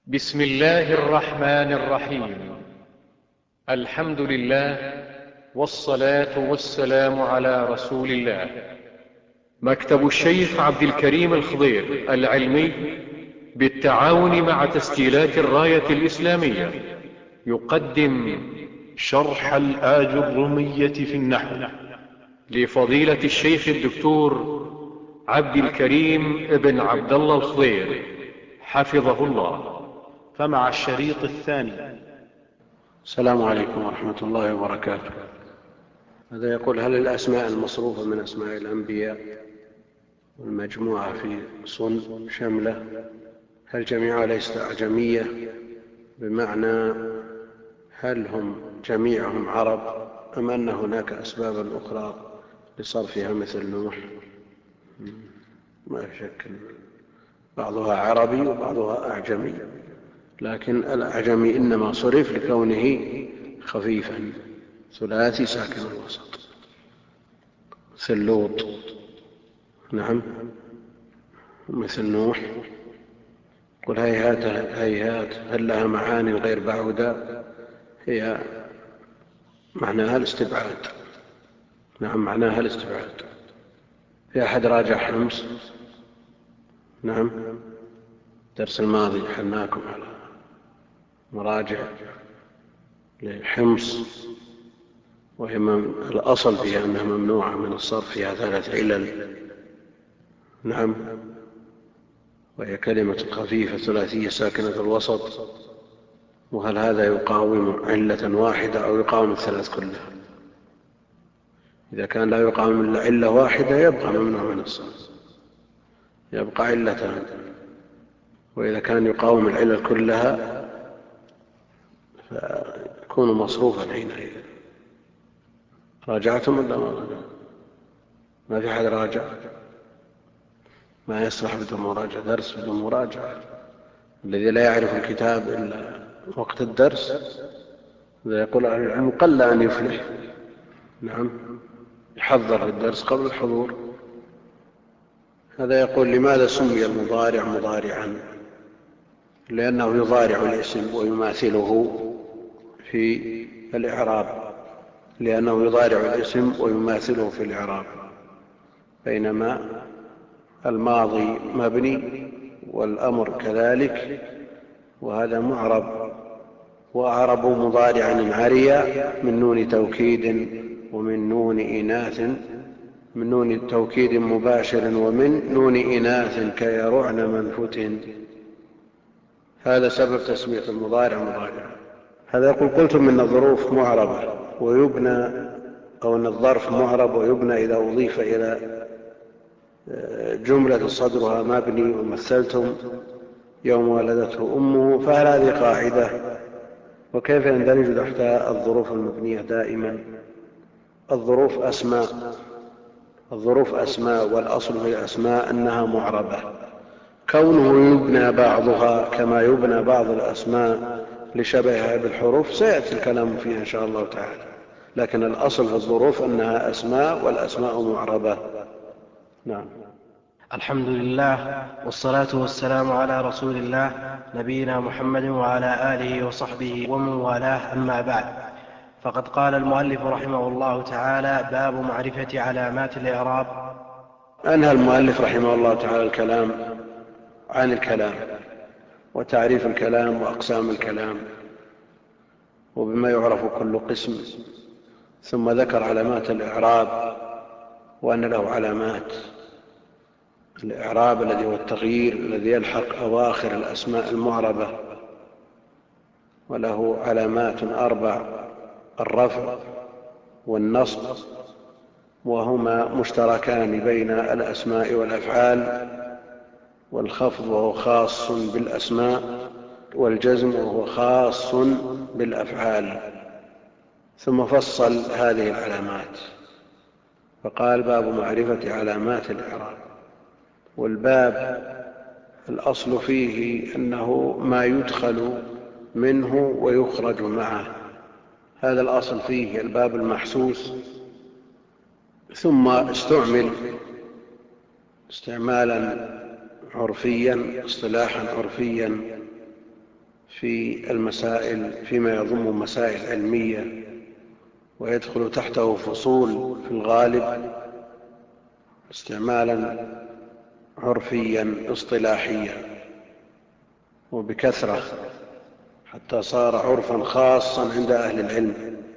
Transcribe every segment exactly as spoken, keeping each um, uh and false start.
بسم الله الرحمن الرحيم. الحمد لله، والصلاة والسلام على رسول الله. مكتب الشيخ عبد الكريم الخضير العلمي بالتعاون مع تسجيلات الراية الإسلامية يقدم شرح الآج الرمية في النحو لفضيلة الشيخ الدكتور عبد الكريم ابن عبد الله الخضير حفظه الله. فمع الشريط الثاني. السلام عليكم ورحمة الله وبركاته. هذا يقول: هل الأسماء المصروفة من أسماء الأنبياء والمجموعة في صن شملة هل جميعها ليست أعجمية؟ بمعنى هل هم جميعهم عرب أم أن هناك أسبابا أخرى لصرفها مثل نوح؟ ما في شك بعضها عربي وبعضها أعجمي، لكن الأعجمي إنما صرف لكونه خفيفا ثلاثي ساكن الوسط مثل لوط، نعم، مثل نوح. قل هيهات هيهات هل لها معاني غير بعودة؟ هي معناها الاستبعاد، نعم معناها الاستبعاد. في أحد راجع حمص؟ نعم، الدرس الماضي حلناكم على مراجع لحمص، وهي الأصل فيها أنها ممنوعة من الصرف، فيها ثلاث علل، نعم، وهي كلمة خفيفة ثلاثية ساكنة الوسط. وهل هذا يقاوم علة واحدة أو يقاوم الثلاث كلها؟ إذا كان لا يقاوم إلا علة واحدة يبقى ممنوع من الصرف، يبقى علتان. وإذا كان يقاوم العلل كلها فيكون مصروفا حينئذ. راجعتم ولا ما راجعتم؟ ما في أحد راجع؟ ما يصلح بدون مراجعة، درس بدون مراجعة. الذي لا يعرف الكتاب إلا وقت الدرس إذا يقول أهل العلم قل أن يفلح، نعم، يحضر الدرس قبل الحضور. هذا يقول: لماذا سمي المضارع مضارعا؟ لأنه يضارع الاسم ويماثله في الإعراب، لأنه يضارع الاسم ويماثله في الإعراب، بينما الماضي مبني والأمر كذلك، وهذا معرب. وأعرب مضارعا عريا من نون توكيد ومن نون إناث، من نون توكيد مباشر ومن نون إناث كيرعن منفت. هذا سبب تسمية المضارع مضارعا. هذا يقول: قلتم إن الظروف معربة ويبنى، أو أن الظرف معرب ويبنى إذا أضيف إلى جملة صدرها مبني، ومثلتم يوم ولدته أمه، فهل هذه قاعدة؟ وكيف يندرج تحت الظروف المبنية دائما؟ الظروف أسماء، الظروف أسماء، والأصل في الأسماء أنها معربة. كونه يبنى بعضها كما يبنى بعض الأسماء لشبهها بالحروف سيأتي الكلام فيها إن شاء الله تعالى، لكن الأصل في الظروف أنها أسماء، والأسماء معربة. نعم. الحمد لله، والصلاة والسلام على رسول الله نبينا محمد وعلى آله وصحبه ومن والاه، أما بعد. فقد قال المؤلف رحمه الله تعالى: باب معرفة علامات الإعراب. أنهى المؤلف رحمه الله تعالى الكلام عن الكلام وتعريف الكلام وأقسام الكلام وبما يعرف كل قسم، ثم ذكر علامات الإعراب وأن له علامات. الإعراب الذي هو التغيير الذي يلحق أواخر الأسماء المعربة، وله علامات أربع: الرفع والنصب، وهما مشتركان بين الأسماء والأفعال، والخفض وهو خاص بالأسماء، والجزم وهو خاص بالأفعال. ثم فصل هذه العلامات فقال: باب معرفة علامات الإعراب. والباب الأصل فيه أنه ما يدخل منه ويخرج معه، هذا الأصل فيه، الباب المحسوس. ثم استعمل استعمالا عرفيا، اصطلاحا عرفيا، في المسائل فيما يضم مسائل علمية، ويدخل تحته فصول في الغالب استعمالا عرفيا اصطلاحيا وبكثرة، حتى صار عرفا خاصا عند أهل العلم،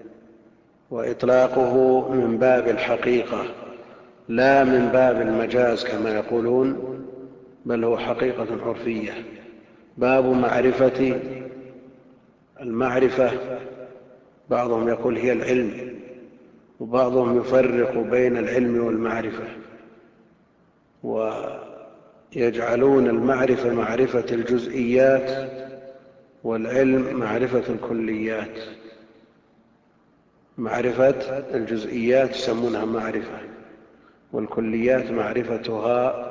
وإطلاقه من باب الحقيقة لا من باب المجاز كما يقولون، بل هو حقيقة عرفية. باب معرفة. المعرفة بعضهم يقول هي العلم، وبعضهم يفرق بين العلم والمعرفة، ويجعلون المعرفة معرفة الجزئيات والعلم معرفة الكليات. معرفة الجزئيات يسمونها معرفة، والكليات معرفتها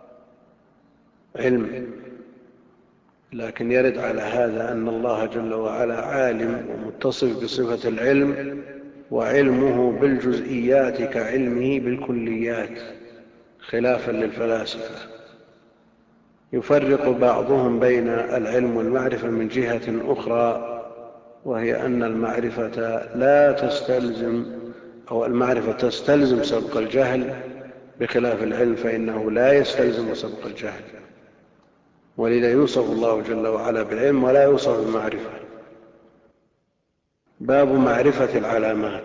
علم. لكن يرد على هذا أن الله جل وعلا عالم ومتصف بصفة العلم، وعلمه بالجزئيات كعلمه بالكليات، خلافا للفلاسفة. يفرق بعضهم بين العلم والمعرفة من جهة أخرى، وهي أن المعرفة لا تستلزم أو المعرفة تستلزم سبق الجهل، بخلاف العلم فإنه لا يستلزم سبق الجهل، ولذا يوصف الله جل وعلا بالعلم ولا يوصف بالمعرفة. باب معرفة العلامات.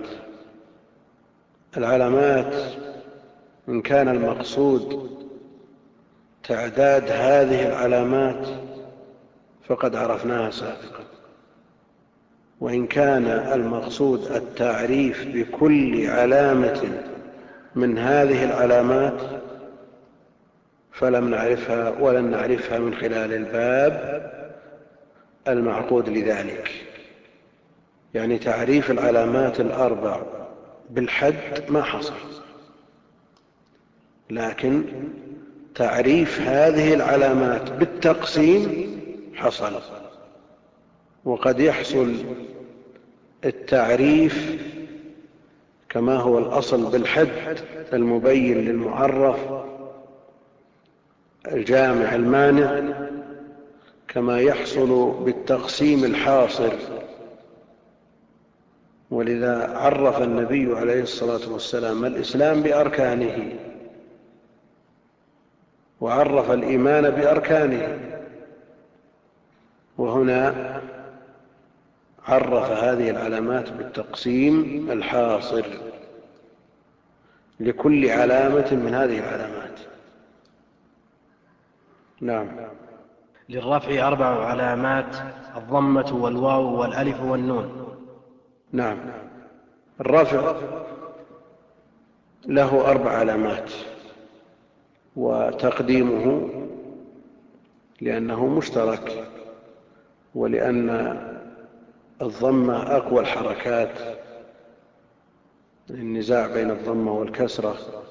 العلامات إن كان المقصود تعداد هذه العلامات فقد عرفناها سابقا، وإن كان المقصود التعريف بكل علامة من هذه العلامات فلم نعرفها ولن نعرفها من خلال الباب المعقود لذلك. يعني تعريف العلامات الأربع بالحد ما حصل، لكن تعريف هذه العلامات بالتقسيم حصل. وقد يحصل التعريف كما هو الأصل بالحد المبين للمعرف الجامع المانع، كما يحصل بالتقسيم الحاصر. ولذا عرف النبي عليه الصلاة والسلام الإسلام بأركانه، وعرف الإيمان بأركانه، وهنا عرف هذه العلامات بالتقسيم الحاصر لكل علامة من هذه العلامات. نعم. للرفع أربع علامات: الضمة والواو والألف والنون. نعم. الرفع له أربع علامات، وتقديمه لأنه مشترك، ولأن الضمة أقوى الحركات، النزاع بين الضمة والكسرة،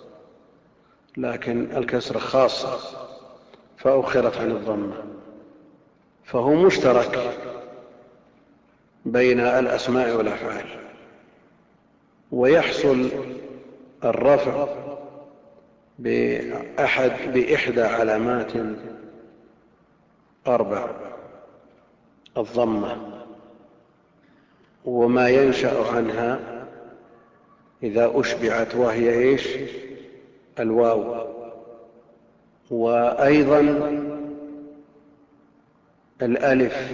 لكن الكسرة خاصة فأخرت عن الضمة، فهو مشترك بين الأسماء والأفعال. ويحصل الرفع بأحد بإحدى علامات أربع: الضمة، وما ينشأ عنها إذا أشبعت، وهي إيش؟ الواو. وأيضا الألف.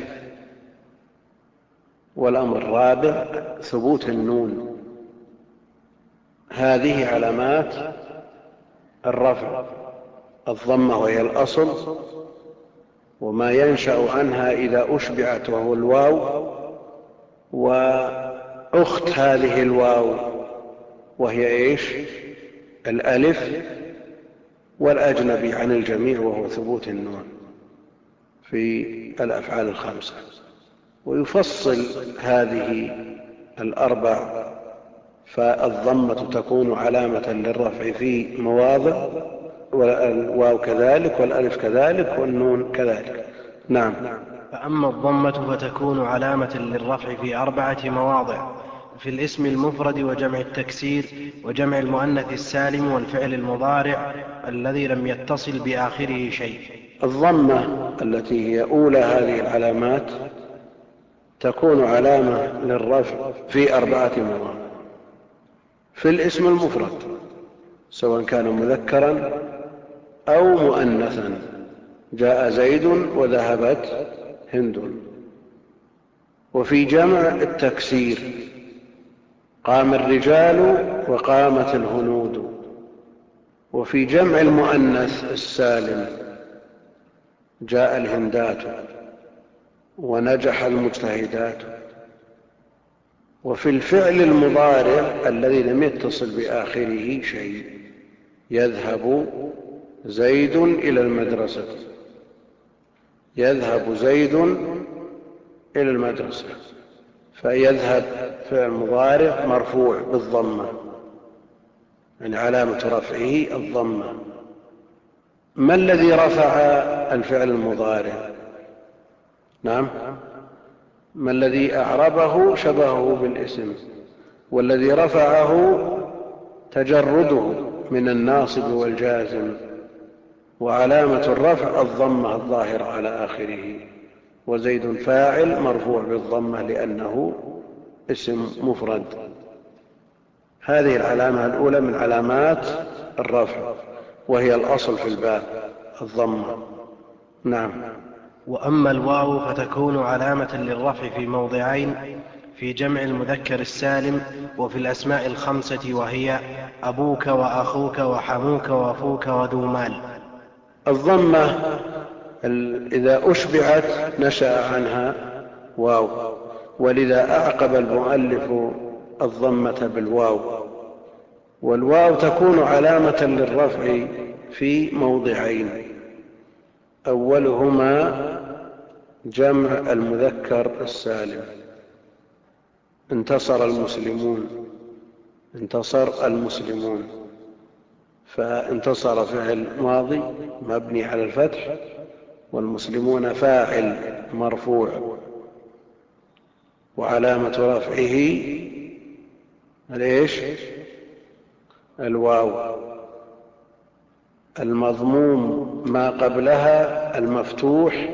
والأمر الرابع ثبوت النون. هذه علامات الرفع: الضمة وهي الأصل، وما ينشأ عنها إذا أشبعت وهو الواو، وأخت هذه الواو وهي إيش؟ الألف، والأجنبي عن الجميع وهو ثبوت النون في الأفعال الخمسة. ويفصل هذه الأربع، فالضمة تكون علامة للرفع في مواضع، والواو كذلك، والألف كذلك، والنون كذلك. نعم. فأما الضمة فتكون علامة للرفع في أربعة مواضع: في الاسم المفرد وجمع التكسير وجمع المؤنث السالم والفعل المضارع الذي لم يتصل بآخره شيء. الضمة التي هي أولى هذه العلامات تكون علامة للرفع في أربعة مواضع. في الاسم المفرد سواء كان مذكرا أو مؤنثا، جاء زيد وذهبت هند. وفي جمع التكسير قام الرجال وقامت الهنود. وفي جمع المؤنث السالم جاء الهندات ونجح المجتهدات. وفي الفعل المضارع الذي لم يتصل بآخره شيء يذهب زيد إلى المدرسة، يذهب زيد إلى المدرسة، فيذهب فعل مضارع مرفوع بالضمة، يعني علامة رفعه الضمة. ما الذي رفع الفعل المضارع؟ نعم، ما الذي أعربه شبهه بالاسم، والذي رفعه تجرده من الناصب والجازم، وعلامة الرفع الضمة الظاهرة على آخره. وزيد فاعل مرفوع بالضمة لأنه اسم مفرد. هذه العلامة الأولى من علامات الرفع، وهي الأصل في الباب الضمة. نعم. وأما الواو فتكون علامة للرفع في موضعين: في جمع المذكر السالم وفي الأسماء الخمسة، وهي أبوك وأخوك وحموك وفوك وذو مال. الضمة إذا أشبعت نشأ عنها واو، ولذا أعقب المؤلف الضمة بالواو. والواو تكون علامة للرفع في موضعين: أولهما جمع المذكر السالم، انتصر المسلمون، انتصر المسلمون، فانتصر فعل ماضي مبني على الفتح، والمسلمون فاعل مرفوع، وعلامة رفعه الايش؟ الواو. المضموم ما قبلها المفتوح،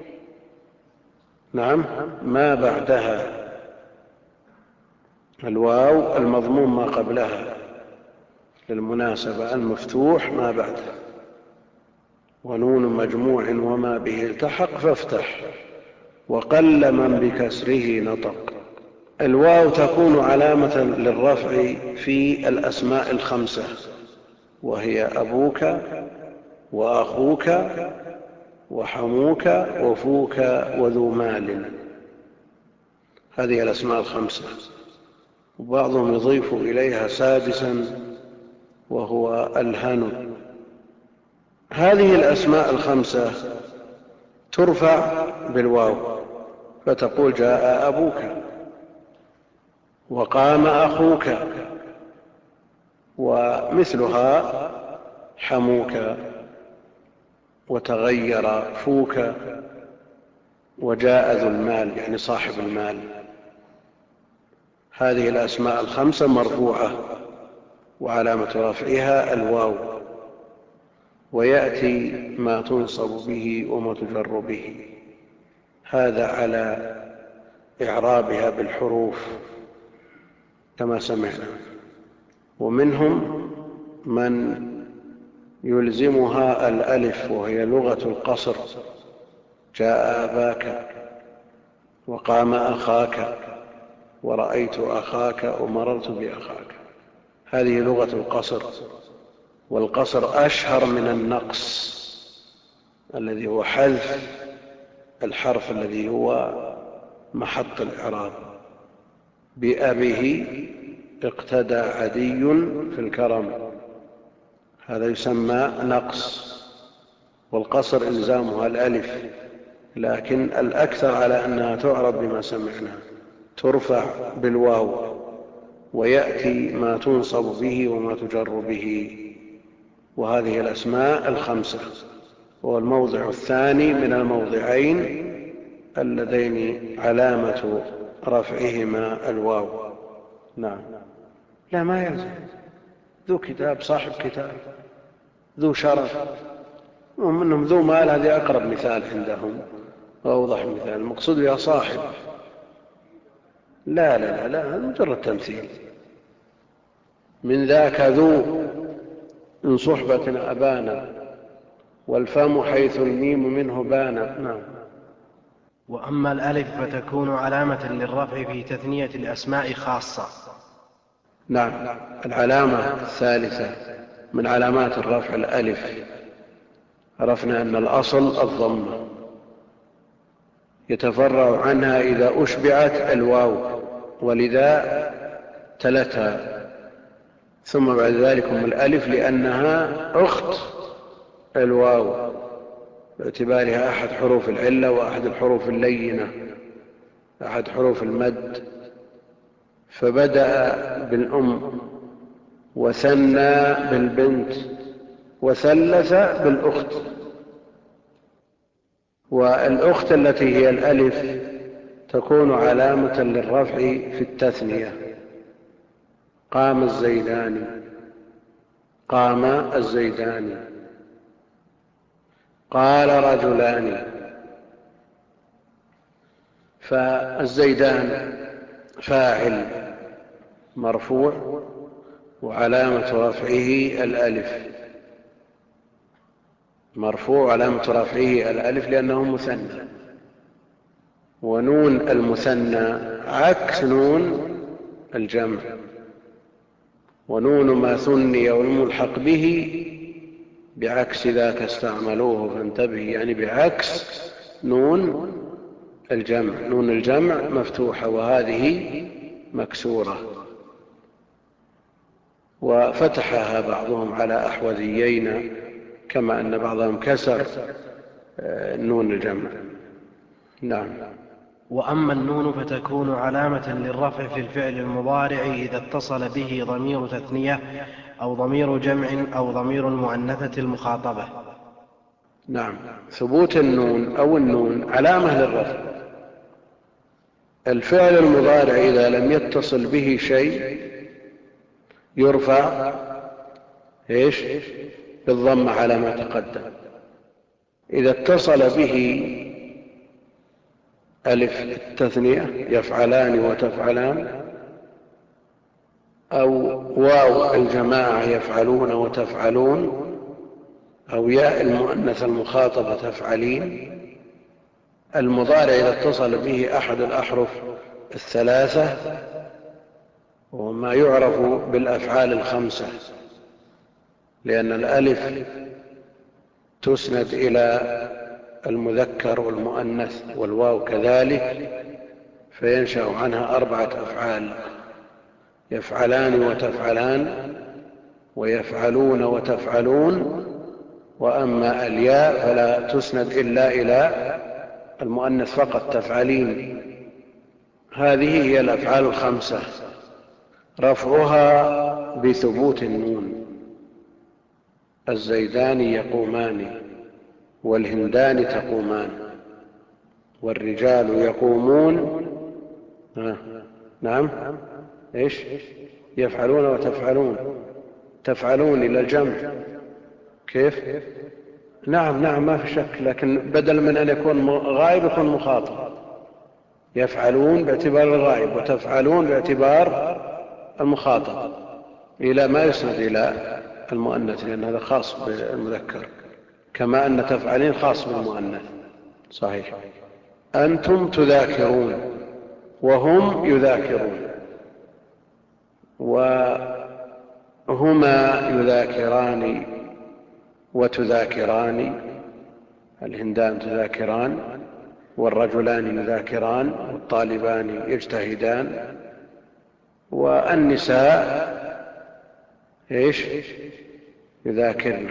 نعم، ما بعدها الواو المضموم ما قبلها للمناسبة المفتوح ما بعدها. ونون مجموع وما به التحق فافتح، وقل من بكسره نطق. الواو تكون علامة للرفع في الأسماء الخمسة، وهي أبوك وأخوك وحموك وفوك وذو مال. هذه الأسماء الخمسة، وبعضهم يضيف إليها سادسا وهو الهن. هذه الأسماء الخمسة ترفع بالواو، فتقول جاء أبوك وقام أخوك، ومثلها حموك وتغير فوك وجاء ذو المال، يعني صاحب المال. هذه الأسماء الخمسة مرفوعة وعلامة رفعها الواو، ويأتي ما تنصب به وما تجر به. هذا على إعرابها بالحروف كما سمعنا. ومنهم من يلزمها الألف، وهي لغة القصر: جاء أباك وقام أخاك ورأيت أخاك ومررت بأخاك. هذه لغة القصر، والقصر أشهر من النقص الذي هو حذف الحرف الذي هو محط الإعراب. بأبه اقتدى عدي في الكرم، هذا يسمى نقص، والقصر إلزامها الألف، لكن الأكثر على أنها تعرض بما سمعنا، ترفع بالواو، ويأتي ما تنصب به وما تجر به. وهذه الأسماء الخمسة، هو الموضع الثاني من الموضعين اللذين علامة رفعهما الواو. نعم. لا، ما يلزم. ذو كتاب، صاحب كتاب، ذو شرف، ومنهم ذو مال، هذه أقرب مثال عندهم وأوضح مثال. المقصود بها صاحب، لا لا لا لا مجرد تمثيل. من ذاك ذو من صحبة أبانا والفم حيث الميم منه بانا. نعم. وأما الألف فتكون علامة للرفع في تثنية الأسماء خاصة. نعم. العلامة الثالثة من علامات الرفع الألف. عرفنا أن الأصل الضمة، يتفرع عنها إذا أشبعت الواو، ولذا تلتها، ثم بعد ذلك الألف لأنها أخت الواو باعتبارها أحد حروف العلة وأحد الحروف اللينة، أحد حروف المد. فبدأ بالأم وثنى بالبنت وثلث بالأخت. والأخت التي هي الألف تكون علامة للرفع في التثنية. قام الزيدان، قام الزيدان، قال رجلان. فالزيدان فاعل مرفوع وعلامة رفعه الألف، مرفوع علامة رفعه الألف لأنه مثنى، ونون المثنى عكس نون الجمع، ونون ما ثني والملحق به بعكس ذاك استعملوه فانتبه، يعني بعكس نون الجمع. نون الجمع مفتوحة وهذه مكسورة، وفتحها بعضهم على أحوذيين كما أن بعضهم كسر نون الجمع. نعم. وأما النون فتكون علامة للرفع في الفعل المضارع إذا اتصل به ضمير تثنية أو ضمير جمع أو ضمير المؤنثة المخاطبة. نعم. ثبوت النون أو النون علامة للرفع. الفعل المضارع إذا لم يتصل به شيء يرفع إيش؟ بالضمة على ما تقدم. إذا اتصل به ألف التثنية يفعلان وتفعلان، أو واو الجماعة يفعلون وتفعلون، أو ياء المؤنث المخاطبة تفعلين، المضارع إذا اتصل به أحد الأحرف الثلاثة وما يعرف بالأفعال الخمسة، لأن الألف تسند إلى المذكر والمؤنث والواو كذلك، فينشأ عنها أربعة أفعال: يفعلان وتفعلان ويفعلون وتفعلون. وأما الياء فلا تسند إلا إلى المؤنث فقط، تفعلين. هذه هي الأفعال الخمسة، رفعها بثبوت النون. الزيدان يقومان والهندان تقومان والرجال يقومون. آه. نعم. ايش؟ يفعلون وتفعلون، تفعلون إلى الجمع. كيف؟ نعم نعم ما في شك، لكن بدل من أن يكون غائب يكون مخاطب. يفعلون باعتبار الغائب وتفعلون باعتبار المخاطب، إلى ما يسند إلى المؤنث، لأن هذا خاص بالمذكر، كما أن تفعلين خاص بالمؤنث. صحيح. أنتم تذاكرون وهم يذاكرون، وهما يذاكران وتذاكران، الهندان تذاكران والرجلان يذاكران والطالبان يجتهدان، والنساء ايش؟ يذاكرن.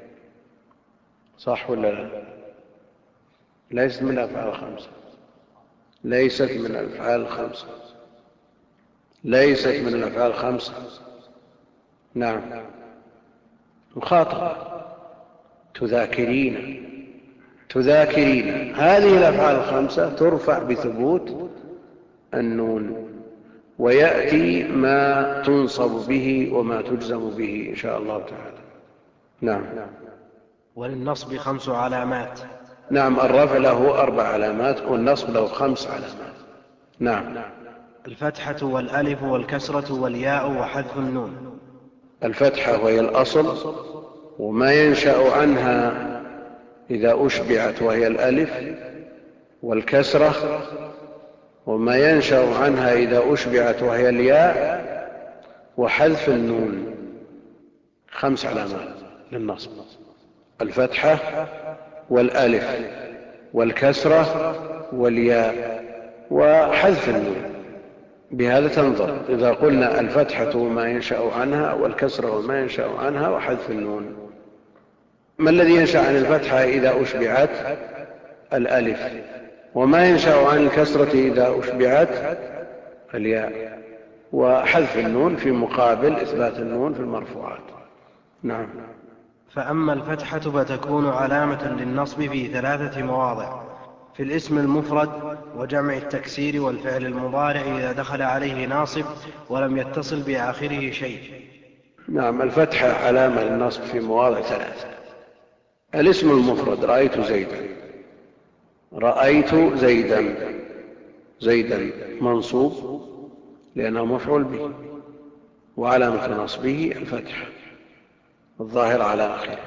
صح ولا لا؟ ليست من الأفعال الخمسة، ليست من الأفعال الخمسة، ليست من الأفعال الخمسة. نعم. مخاطبة. تذاكرين تذاكرين، هذه الأفعال الخمسة ترفع بثبوت النون، ويأتي ما تنصب به وما تجزم به إن شاء الله تعالى. نعم. وللنصب خمس علامات. نعم. الرفع له أربع علامات والنصب له خمس علامات. نعم. الفتحة والألف والكسرة والياء وحذف النون. الفتحة وهي الأصل، وما ينشأ عنها إذا أشبعت وهي الألف، والكسرة وما ينشأ عنها إذا أشبعت وهي الياء، وحذف النون. خمس علامات للنصب: الفتحة والألف والكسرة والياء وحذف النون. بهذا تنظر. إذا قلنا الفتحة وما ينشأ عنها، والكسرة وما ينشأ عنها، وحذف النون. ما الذي ينشأ عن الفتحة إذا أشبعت؟ الألف. وما ينشأ عن الكسرة إذا أشبعت؟ الياء. وحذف النون في مقابل إثبات النون في المرفوعات. نعم. فأما الفتحة فتكون علامة للنصب في ثلاثة مواضع: في الاسم المفرد وجمع التكسير والفعل المضارع إذا دخل عليه ناصب ولم يتصل بآخره شيء. نعم. الفتحة علامة للنصب في مواضع ثلاثة: الاسم المفرد: رأيت زيدا. رأيت زيدا. زيدا منصوب لأنه مفعول به، وعلامة نصبه الفتحة الظاهرة على آخره.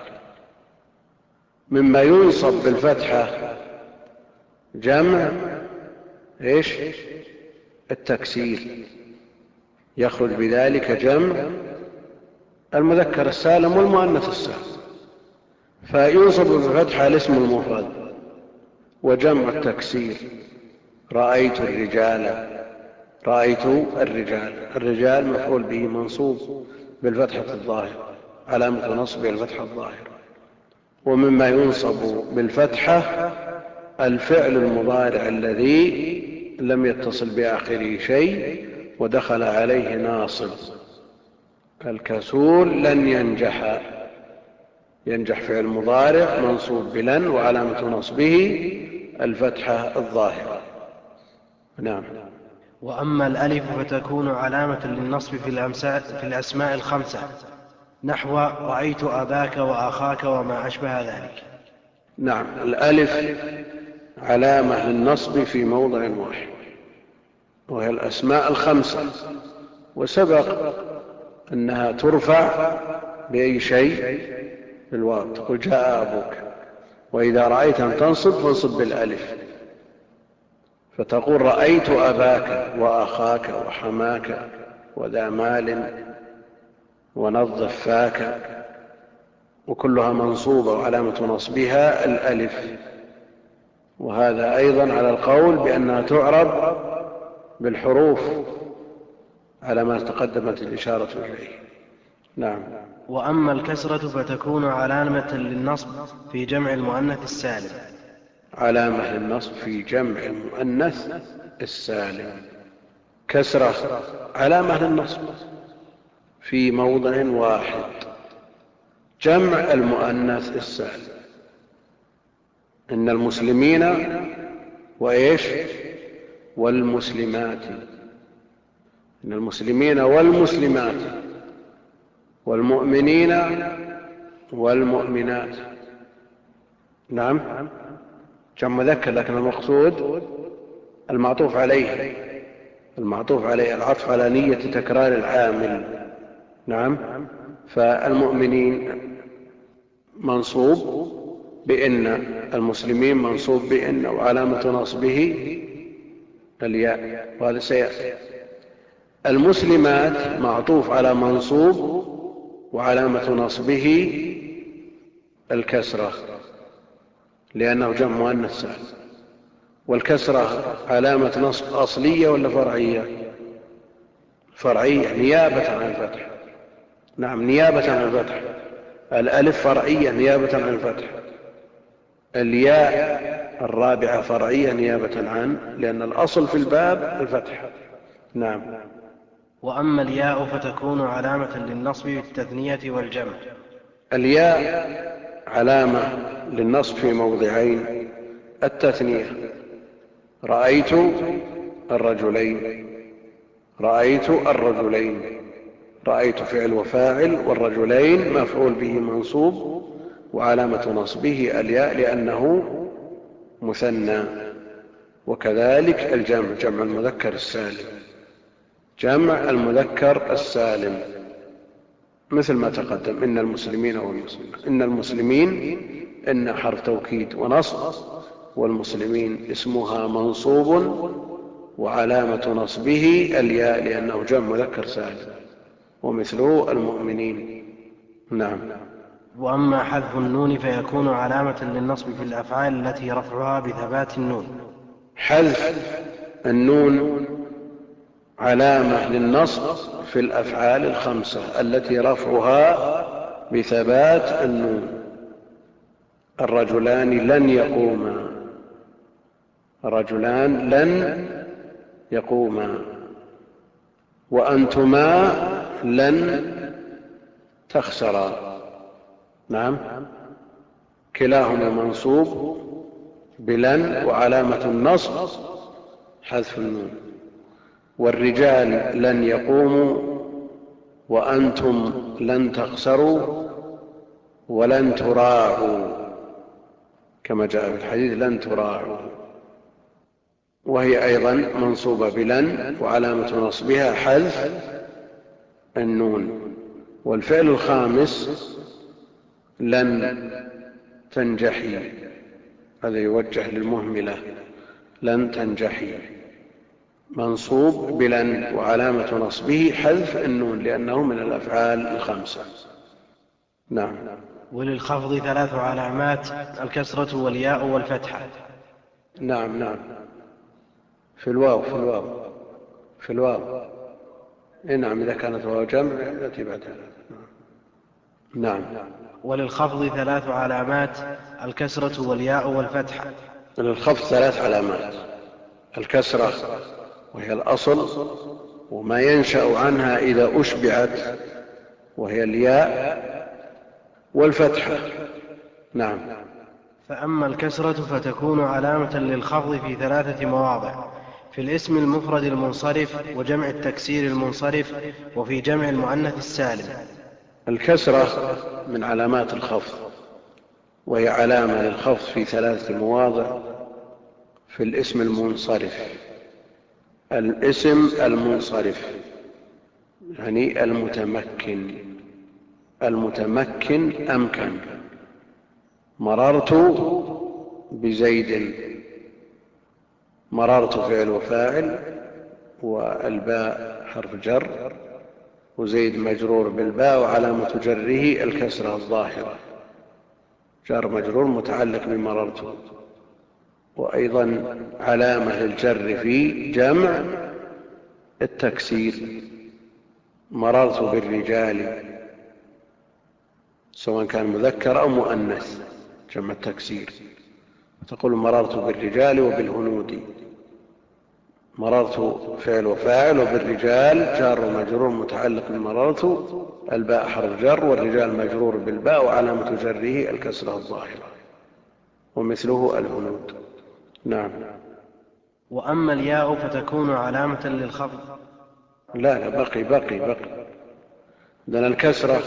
مما ينصب بالفتحة جمع ايش؟ التكسير، يخرج بذلك جمع المذكر السالم والمؤنث السالم. فينصب بالفتحة الاسم المفرد وجمع التكسير: رأيت الرجال. رأيت الرجال. الرجال مفعول به منصوب بالفتحة الظاهرة، علامة نصبه الفتحة الظاهرة. ومما ينصب بالفتحة الفعل المضارع الذي لم يتصل بآخره شيء ودخل عليه ناصب، الكسول: لن ينجح. ينجح فعل مضارع منصوب بلن، وعلامة نصبه الفتحة الظاهرة. نعم. وأما الألف فتكون علامة للنصب في الأسماء الخمسة، نحو رأيت أباك وأخاك وما أشبه ذلك. نعم. الألف علامة للنصب في موضع واحد، وهي الأسماء الخمسة. وسبق أنها ترفع بأي شيء؟ بالواو. تقول جاء أبوك. وإذا رأيت أن تنصب فانصب بالألف، فتقول رأيت أباك وأخاك وحماك وذا مال ونظف فاك، وكلها منصوبة وعلامة نصبها الألف. وهذا أيضا على القول بأنها تعرب بالحروف على ما تقدمت الإشارة إليه. نعم. وأما الكسرة فتكون علامة للنصب في جمع المؤنث السالم. علامة للنصب في جمع المؤنث السالم. كسرة علامة للنصب في موضع واحد: جمع المؤنث السالم. إن المسلمين وإيش؟ والمسلمات. إن المسلمين والمسلمات والمؤمنين والمؤمنات. نعم. جمع مذكر، لكن المقصود المعطوف عليه. المعطوف عليه العطف على نية تكرار العامل. نعم. فالمؤمنين منصوب بإن، المسلمين منصوب بإن، وعلامة نصبه الياء، وهذا سيأتي. المسلمات معطوف على منصوب وعلامة نصبه الكسرة لأنه جمع مؤنث سالم. والكسرة علامة نصب أصلية ولا فرعية؟ فرعية نيابة عن الفتح. نعم، نيابة عن الفتح. الألف فرعية نيابة عن الفتح. الياء الرابعة فرعية نيابة عن، لأن الأصل في الباب الفتح. نعم. وأما الياء فتكون علامة للنصب بالتثنية والجمع. الياء علامة للنصب في موضعين: التثنية: رأيت الرجلين. رأيت الرجلين. رأيت فعل وفاعل، والرجلين مفعول به منصوب وعلامة نصبه الياء لأنه مثنى. وكذلك الجمع، جمع المذكر السالم: جمع المذكر السالم مثل ما تقدم: إن المسلمين والمسلمين. إن المسلمين إن حرف توكيد ونصب، والمسلمين اسمها منصوب وعلامة نصبه الياء لأنه جمع مذكر سالم، ومثله المؤمنين. نعم. وأما حذف النون فيكون علامة للنصب في الأفعال التي رفعها بثبات النون. حذف النون علامة للنصب في الأفعال الخمسة التي رفعها بثبات النون: الرجلان لن يقوما، رجلان لن يقوما، وأنتما لن تخسرا. نعم، كلاهما منصوب بلن وعلامة النصب حذف النون. والرجال لن يقوموا، وأنتم لن تخسروا، ولن تراعوا كما جاء في الحديث: لن تراعوا. وهي أيضا منصوبة بلن وعلامة نصبها حذف النون. والفعل الخامس لن تنجحي، هذا يوجه للمهملة: لن تنجحي، منصوب بلن وعلامة نصبه حذف النون لأنه من الأفعال الخمسة. نعم. وللخفض ثلاث علامات: الكسرة والياء والفتحة. نعم نعم، في الواو في الواو في الواو نعم، إذا كانت واو جمع التي بعدها. نعم. وللخفض ثلاث علامات: الكسرة والياء والفتحة. للخفض ثلاث علامات: الكسرة وهي الأصل، وما ينشأ عنها إذا أشبعت وهي الياء، والفتحة. نعم. فأما الكسرة فتكون علامة للخفض في ثلاثة مواضع: في الاسم المفرد المنصرف، وجمع التكسير المنصرف، وفي جمع المؤنث السالم. الكسرة من علامات الخفض، وهي علامة للخفض في ثلاثة مواضع: في الاسم المنصرف، الاسم المنصرف يعني المتمكن، المتمكن أمكن. مررت بزيد، مررت فعل وفاعل، والباء حرف جر، وزيد مجرور بالباء وعلامة جره الكسرة الظاهرة، جار مجرور متعلق بمررت. وأيضا علامة للجر في جمع التكسير: مررت بالرجال، سواء كان مذكر أو مؤنث، جمع التكسير. تقول مررت بالرجال وبالهنود. مررت فعل وفاعل، وبالرجال جار ومجرور متعلق بمررت، الباء حرف جر، والرجال مجرور بالباء وعلامة جره الكسرة الظاهرة، ومثله الهنود. نعم. وأما الياء فتكون علامة للخفض. لا لا، بقي بقي بقي لأن الكسرة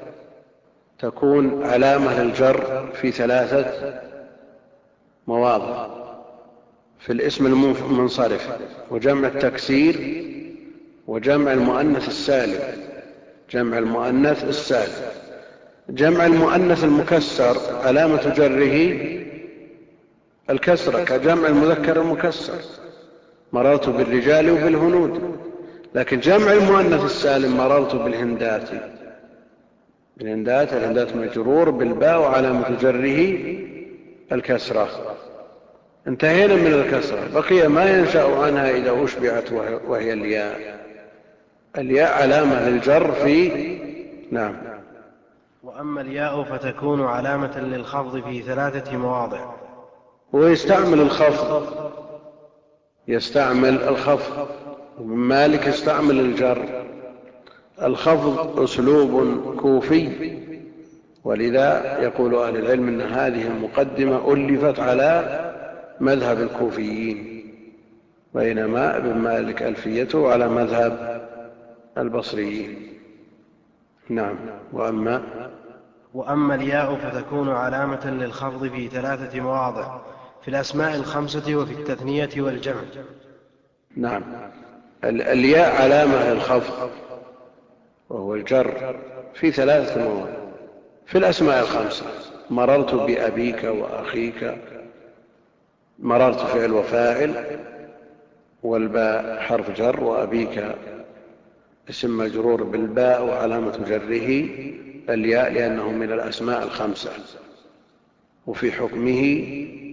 تكون علامة للجر في ثلاثة مواضع: في الاسم المنصرف، وجمع التكسير، وجمع المؤنث السالم. جمع المؤنث السالم، جمع المؤنث المكسر علامة جره الكسرة كجمع المذكر المكسر: مررت بالرجال وبالهنود. لكن جمع المؤنث السالم: مررت بالهندات. بالهندات، الهندات مجرور بالباء وعلامة جره الكسرة. انتهينا من الكسرة، بقي ما ينشأ عنها إذا أشبعت وهي الياء. الياء علامة للجر في. نعم. وأما الياء فتكون علامة للخفض في ثلاثة مواضع: ويستعمل الخفض، يستعمل الخفض، ومن مالك يستعمل الجر. الخفض أسلوب كوفي، ولذا يقول أهل العلم أن هذه المقدمة ألفت على مذهب الكوفيين، بينما ابن مالك ألفيته على مذهب البصريين. نعم. وأما وأما الياء فتكون علامة للخفض في ثلاثة مواضع: في الأسماء الخمسة، وفي التثنية والجمع. نعم. الياء علامة للخفض وهو الجر في ثلاثة مواضع في الأسماء الخمسة. مررت بأبيك وأخيك، مررت فعل وفاعل، والباء حرف جر، وأبيك اسم مجرور بالباء وعلامة جره الياء لأنه من الأسماء الخمسة، وفي حكمه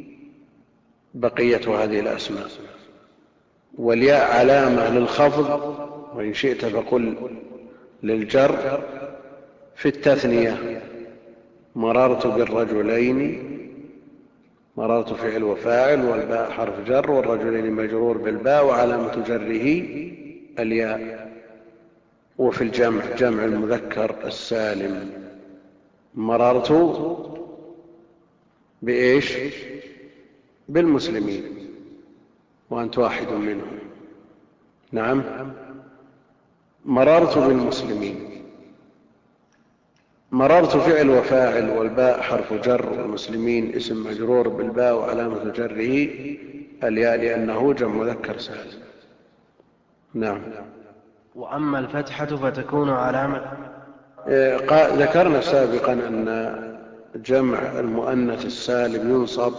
بقية هذه الأسماء. والياء علامة للخفض، وإن شئت فقل للجر في التثنية. مررت بالرجلين، مررت فعل وفاعل والباء حرف جر والرجلين مجرور بالباء وعلامة جره الياء. وفي الجمع جمع المذكر السالم مررت بإيش؟ بالمسلمين وأنت واحد منهم. نعم، مررت بالمسلمين. مررت فعل وفاعل والباء حرف جر والمسلمين اسم مجرور بالباء وعلامة جره الياء لأنه جمع مذكر سالم. نعم. وأما الفتحة فتكون علامة. ذكرنا سابقا أن جمع المؤنث السالم ينصب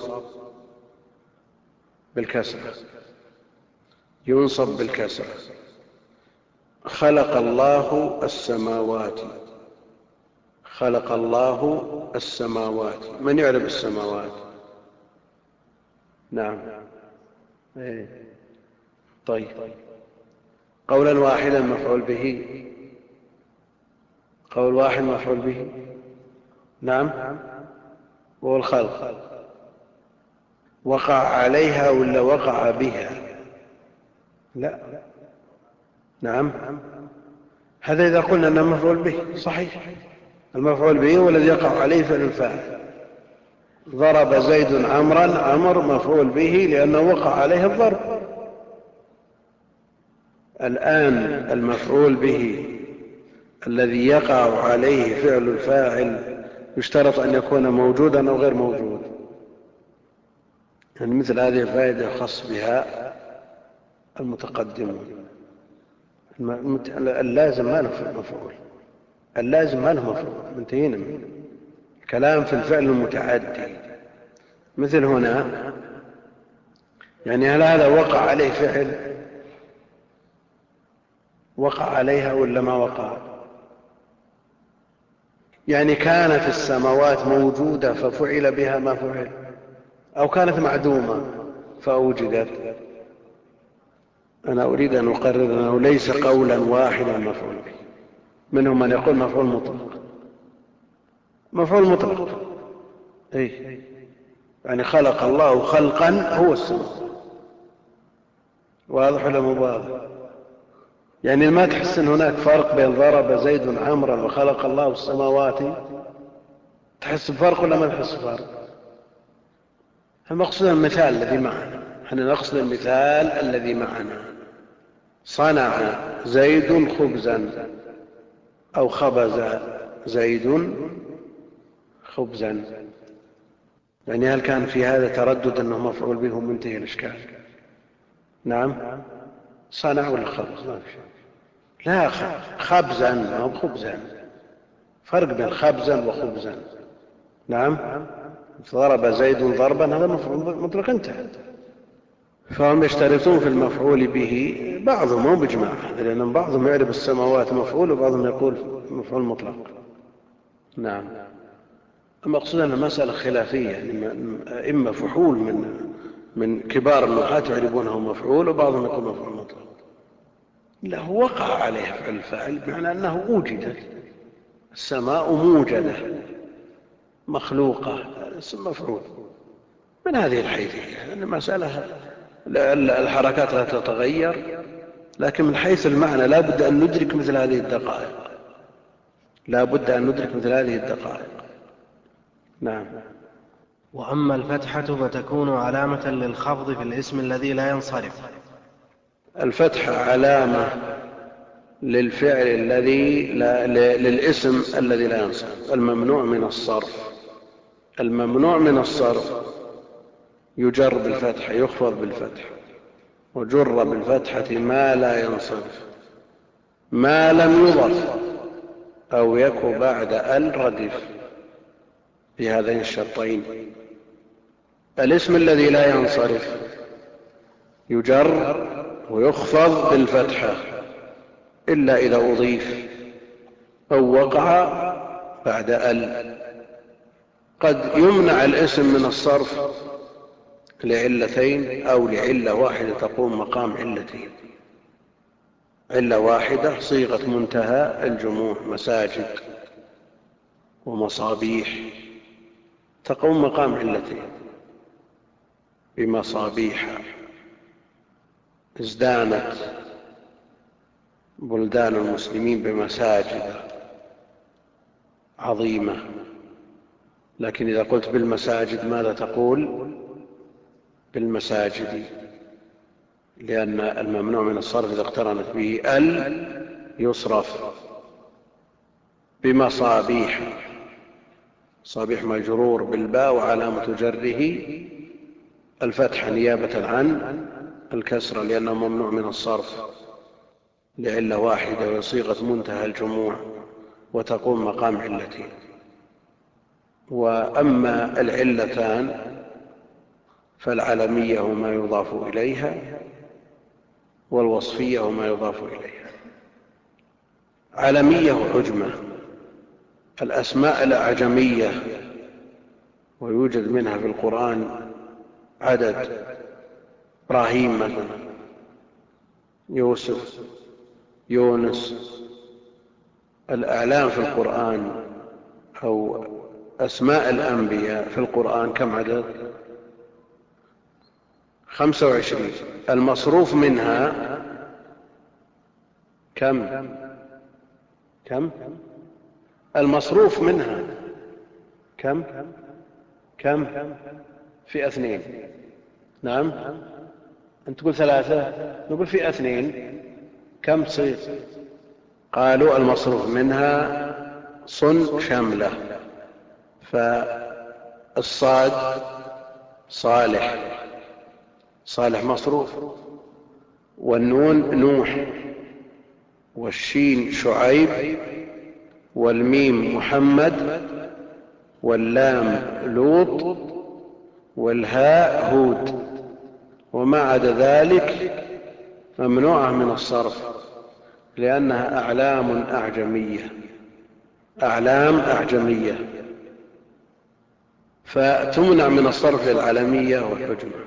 بالكسرة، ينصب بالكسرة. خلق الله السماوات، خلق الله السماوات. من يعرف السماوات؟ نعم. إيه. طيب، قولا واحدا مفعول به، قول واحد مفعول به. نعم، وهو الخلق. وقع عليها ولا وقع بها؟ لا. نعم، هذا إذا قلنا أنه مفعول به صحيح. المفعول به هو الذي يقع عليه فعل الفاعل. ضرب زيد عمرا، عمر مفعول به لأنه وقع عليه الضرب. الآن المفعول به الذي يقع عليه فعل الفاعل يشترط أن يكون موجودا أو غير موجود. يعني مثل هذه الفائدة يخص بها المتقدمون. اللازم ما له مفعول، اللازم ما له مفعول، منتهينا منه. كلام في الفعل المتعدي مثل هنا، يعني هل هذا وقع عليه فعل؟ وقع عليها ولا ما وقع؟ يعني كانت السماوات موجودة ففعل بها ما فعل، أو كانت معدومة فأوجدت. أنا أريد أن أقرر أنه ليس قولا واحدا مفعول به. منهم من يقول مفعول مطلق، مفعول مطلق. أي يعني خلق الله خلقا هو السماوات. واضح ولا مو واضح؟ يعني ما تحس ان هناك فرق بين ضرب زيد عمرا وخلق الله السماوات؟ تحس بفرق ولا ما تحس بفرق؟ المقصود المثال الذي معنا، احنا نقصد المثال الذي معنا. صنع زيد خبزا او خبز زيد خبزا. يعني هل كان في هذا تردد انه مفعول به ومنتهي الاشكال؟ نعم، صنع ولا خبز؟ ما في شيء. لا، خبزا ما هو خبزا، فرق بين خبزا وخبزا. نعم، ضرب زيد ضربا هذا مفعول مطلق انتهى. فهم يشترطون في المفعول به، بعضهم مو بجماعة، لأن بعضهم يعرف السماوات مفعول وبعضهم يقول مفعول مطلق. نعم، المقصود أن المسألة خلافية، يعني إما فحول من من كبار النحاة يعرفونه مفعول وبعضهم يقول مفعول مطلق. له وقع عليه فعل الفاعل بمعنى أنه أوجدت السماء، موجدة مخلوقة، اسم مفعول. من هذه الحيثية أن المسألة الحركات لا تتغير، لكن من حيث المعنى لا بد أن ندرك مثل هذه الدقائق، لا بد أن ندرك مثل هذه الدقائق. نعم. وأما الفتحة فتكون علامة للخفض في الاسم الذي لا ينصرف. الفتحة علامة للفعل الذي لا للاسم الذي لا ينصرف، الممنوع من الصرف. الممنوع من الصرف يجر بالفتحة، يخفض بالفتحة. وجر بالفتحة ما لا ينصرف ما لم يضف أو يك بعد ال ردف في هذين الشرطين. الاسم الذي لا ينصرف يجر ويخفض بالفتحة إلا إذا أضيف أو وقع بعد ال. قد يمنع الاسم من الصرف لعلتين أو لعلة واحدة تقوم مقام علتين. علة واحدة صيغة منتهى الجموع مساجد ومصابيح تقوم مقام علتين. بمصابيح ازدانت بلدان المسلمين بمساجد عظيمة. لكن إذا قلت بالمساجد ماذا تقول؟ بالمساجد، لأن الممنوع من الصرف إذا اقترنت به ال يصرف. بمصابيح صابيح مجرور بالباء وعلامة جره الفتحة نيابة عن الكسرة لأنه ممنوع من الصرف لعلة واحدة وصيغة منتهى الجموع وتقوم مقام علتين. وأما العلتان فالعلمية وما يضاف إليها والوصفية وما يضاف إليها. علمية وعجمة الأسماء الأعجمية ويوجد منها في القرآن عدد. إبراهيم مثلا، يوسف، يونس. الأعلام في القرآن أو أسماء الأنبياء في القرآن كم عدد؟ خمسة وعشرين. المصروف منها كم؟ كم؟ المصروف منها كم؟ كم؟ في اثنين. نعم، أنت تقول ثلاثة، نقول في اثنين. كم تصير؟ قالوا المصروف منها صن شملة. فالصاد صالح، صالح مصروف. والنون نوح، والشين شعيب، والميم محمد، واللام لوط، والهاء هود. وما عدا ذلك ممنوعة من الصرف لأنها أعلام أعجمية. أعلام أعجمية فتمنع من الصرف للعلمية والحجمة.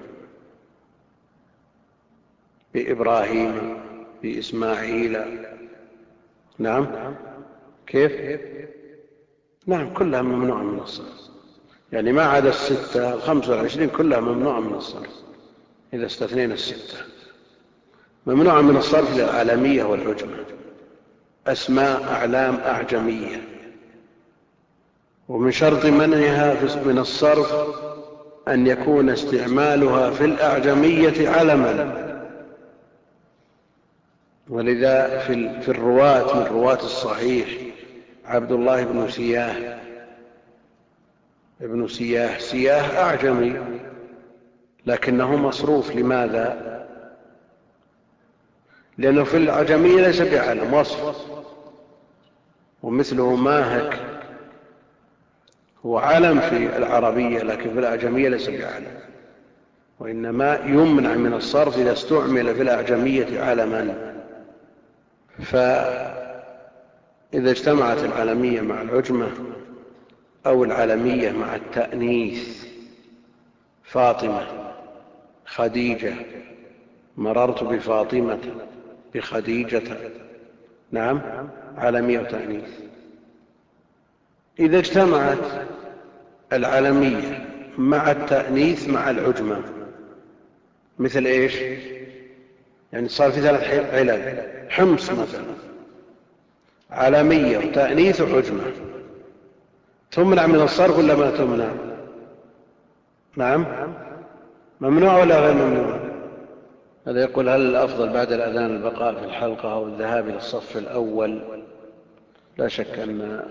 بإبراهيم، بإسماعيل. نعم، كيف؟ نعم، كلها ممنوعة من الصرف. يعني ما عدا الستة الخمسة والعشرين كلها ممنوعة من الصرف إذا استثنينا الستة. ممنوعة من الصرف للعالمية والعجمة. أسماء أعلام أعجمية. ومن شرط منعها من الصرف أن يكون استعمالها في الأعجمية علما. ولذا في الرواة من رواة الصحيح عبد الله بن سياه ابن سياه سياه أعجمي لكنه مصروف. لماذا؟ لأنه في الأعجمية ليس بعلم وصف. ومثله ماهك هو علم في العربية لكن في الأعجمية ليس بعلم، وإنما يمنع من الصرف إذا استعمل في الأعجمية علما. فإذا اجتمعت العلمية مع العجمة أو العلمية مع التأنيث، فاطمة، خديجة، مررت بفاطمة، بخديجة. نعم، علمية وتأنيث. إذا اجتمعت العلمية مع التأنيث مع العجمة مثل إيش؟ يعني صار في ثلاث علل. حمص مثلا علمية وتأنيث وعجمة، تمنع من الصرف ولا ما تمنع؟ نعم، ممنوع ولا غير ممنوع؟ هذا يقول هل الأفضل بعد الأذان البقاء في الحلقة أو الذهاب إلى الصف الأول؟ لا شك أن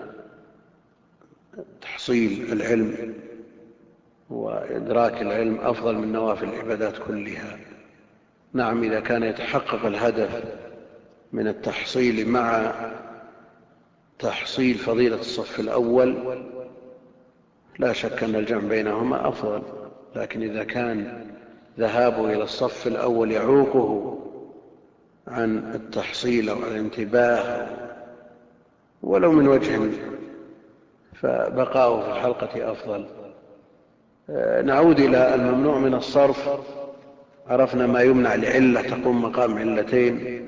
تحصيل العلم وإدراك العلم أفضل من نوافل العبادات كلها. نعم إذا كان يتحقق الهدف من التحصيل مع تحصيل فضيلة الصف الأول لا شك أن الجمع بينهما أفضل، لكن إذا كان ذهابه إلى الصف الأول يعوقه عن التحصيل أو الانتباه ولو من وجه فبقاؤه في الحلقة أفضل. نعود إلى الممنوع من الصرف. عرفنا ما يمنع لعلة تقوم مقام علتين،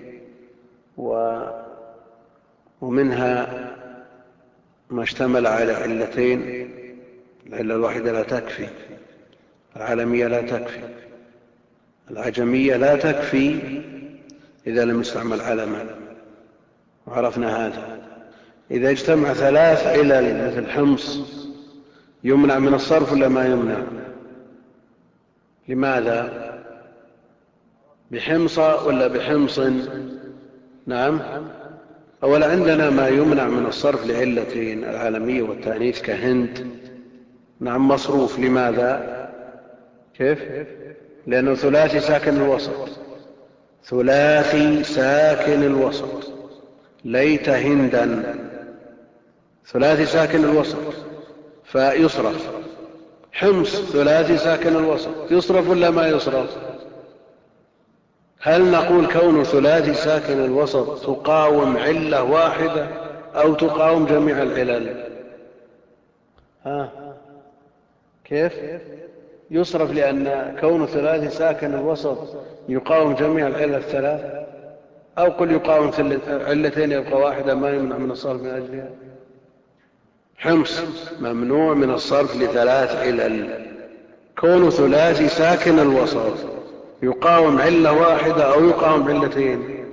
ومنها ما اشتمل على علتين. العلة الواحدة لا تكفي، العالمية لا تكفي، العجمية لا تكفي إذا لم يستعمل علما، وعرفنا هذا. إذا اجتمع ثلاث علل مثل حمص يمنع من الصرف ولا ما يمنع؟ لماذا؟ بحمص ولا بحمص؟ نعم. أولا عندنا ما يمنع من الصرف لعلتين، العالمية والتأنيث كهند. نعم مصروف. لماذا؟ كيف؟ لأنه ثلاثي ساكن الوسط، ثلاثي ساكن الوسط. ليت هندا ثلاثي ساكن الوسط فيصرف. حمص ثلاثي ساكن الوسط، يصرف ولا ما يصرف؟ هل نقول كون ثلاثي ساكن الوسط تقاوم علة واحدة أو تقاوم جميع العلل؟ ها كيف؟ يصرف لأن كون ثلاثي ساكن الوسط يقاوم جميع العلل الثلاث، أو قل يقاوم علتين يبقى واحدة ما يمنع من الصرف من أجلها. حمص ممنوع من الصرف لثلاث علل. كون ثلاثي ساكن الوسط يقاوم علة واحدة أو يقاوم علتين.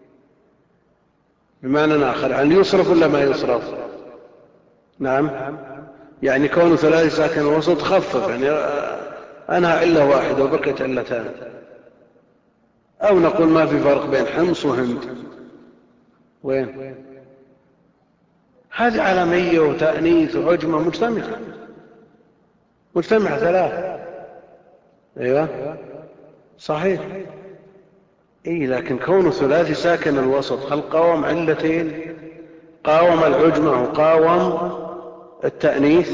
بمعنى آخر هل يصرف ولا ما يصرف؟ نعم. يعني كون ثلاثي ساكن الوسط خفف، يعني أنهى علة واحدة وبقيت علتان. أو نقول ما في فرق بين حمص وهند. وين؟ هذه عالمية وتأنيث وعجمة مجتمعة، مجتمعة ثلاث. أيوة صحيح. إيه لكن كون ثلاثي ساكن الوسط هل قاوم علتين؟ قاوم العجمة وقاوم التأنيث.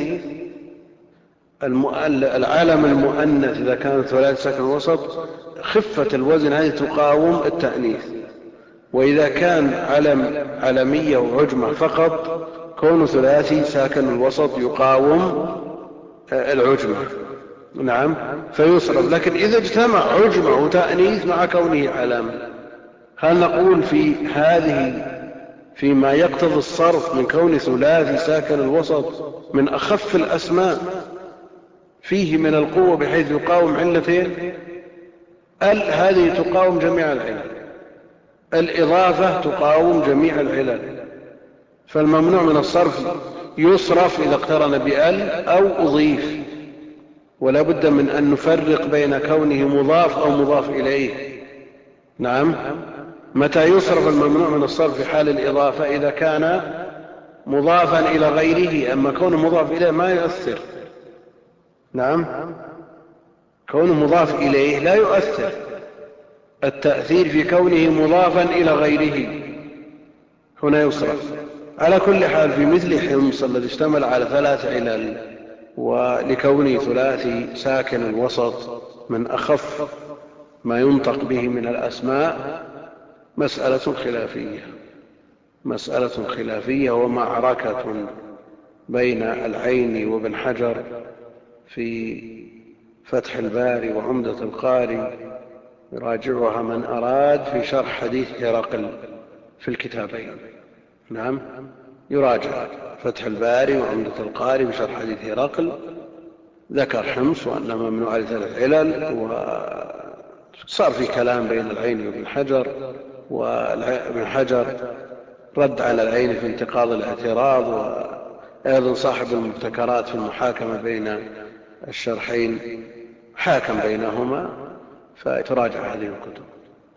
العالم المؤنث إذا كان ثلاثي ساكن الوسط خفة الوزن هذه تقاوم التأنيث، وإذا كان علم علمية وعجمة فقط كون ثلاثي ساكن الوسط يقاوم العجمة. نعم فيصرف. لكن إذا اجتمع عجمة وتأنيث مع كونه علم، هل نقول في هذه فيما يقتضي الصرف من كون ثلاثي ساكن الوسط من أخف الأسماء فيه من القوة بحيث يقاوم علتين؟ ال هذه تقاوم جميع العلل، الإضافة تقاوم جميع العلل. فالممنوع من الصرف يصرف إذا اقترن بال أو أضيف، ولا بد من أن نفرق بين كونه مضاف أو مضاف إليه. نعم. متى يصرف الممنوع من الصرف في حال الإضافة؟ إذا كان مضافا إلى غيره، أما كونه مضاف إليه ما يؤثر. نعم كونه مضاف إليه لا يؤثر، التأثير في كونه مضافا إلى غيره هنا يصرف. على كل حال في مثل حمص الذي اشتمل على ثلاث علل ولكونه ثلاثي ساكن الوسط من أخف ما ينطق به من الأسماء مسألة خلافية، مسألة خلافية ومعركة بين العيني وابن حجر في فتح الباري وعمدة القاري، يراجعها من أراد في شرح حديث هرقل في الكتابين. نعم يراجع فتح الباري وعمدة القاري بشرح حديث هرقل، ذكر حمص وأنه ممنوع لثلاث علل، وصار في كلام بين العين وابن حجر، وابن حجر رد على العين في انتقاض الاعتراض، وأيضا صاحب المبتكرات في المحاكمة بين الشرحين حاكم بينهما، فتراجع هذه الكتب.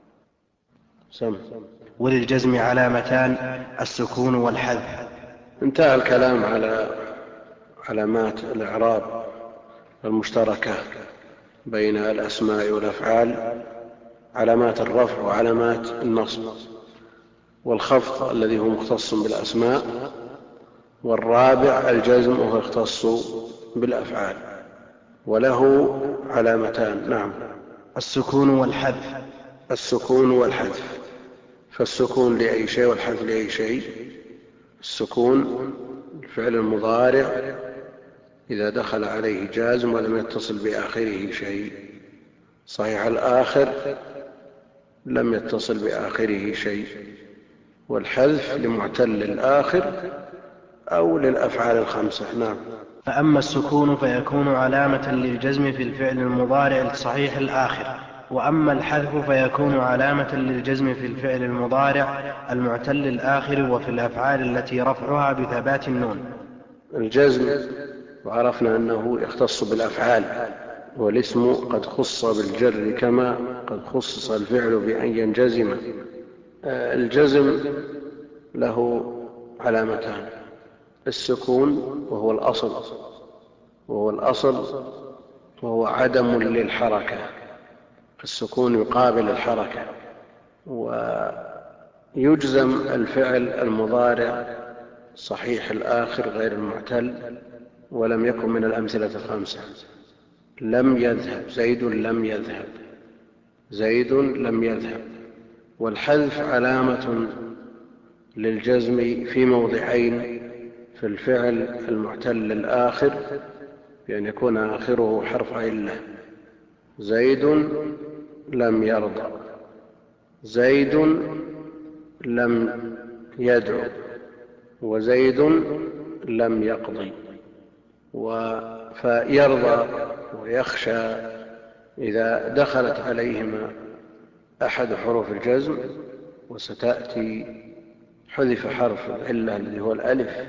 سم. وللجزم علامتان السكون والحذف. انتهى الكلام على علامات الإعراب المشتركة بين الأسماء والأفعال. علامات الرفع وعلامات النصب، والخفض الذي هو مختص بالأسماء، والرابع الجزم وهو يختص بالأفعال، وله علامتان. نعم. السكون والحذف. السكون والحذف، فالسكون لأي شيء والحذف لأي شيء. السكون الفعل المضارع إذا دخل عليه جازم ولم يتصل بآخره شيء، صحيح الآخر لم يتصل بآخره شيء. والحذف لمعتل الآخر أو للأفعال الخمسة. نعم. فأما السكون فيكون علامة للجزم في الفعل المضارع الصحيح الآخر، وأما الحذف فيكون علامة للجزم في الفعل المضارع المعتل الآخر وفي الأفعال التي رفعها بثبات النون. الجزم وعرفنا أنه يختص بالأفعال، والاسم قد خص بالجر كما قد خصص الفعل بأن ينجزم. الجزم له علامتان: السكون وهو الأصل وهو الأصل وهو عدم للحركة، السكون يقابل الحركة. ويجزم الفعل المضارع صحيح الآخر غير المعتل ولم يكن من الأمثلة الخمسة. لم يذهب زيد، لم يذهب زيد، لم يذهب. والحذف علامة للجزم في موضعين: في الفعل المعتل الآخر بأن يكون آخره حرف علة: زيد لم يرضى، زيد لم يدعو، وزيد لم يقضي. فيرضى ويخشى إذا دخلت عليهما أحد حروف الجزم، وستأتي حذف حرف العلة الذي هو الألف.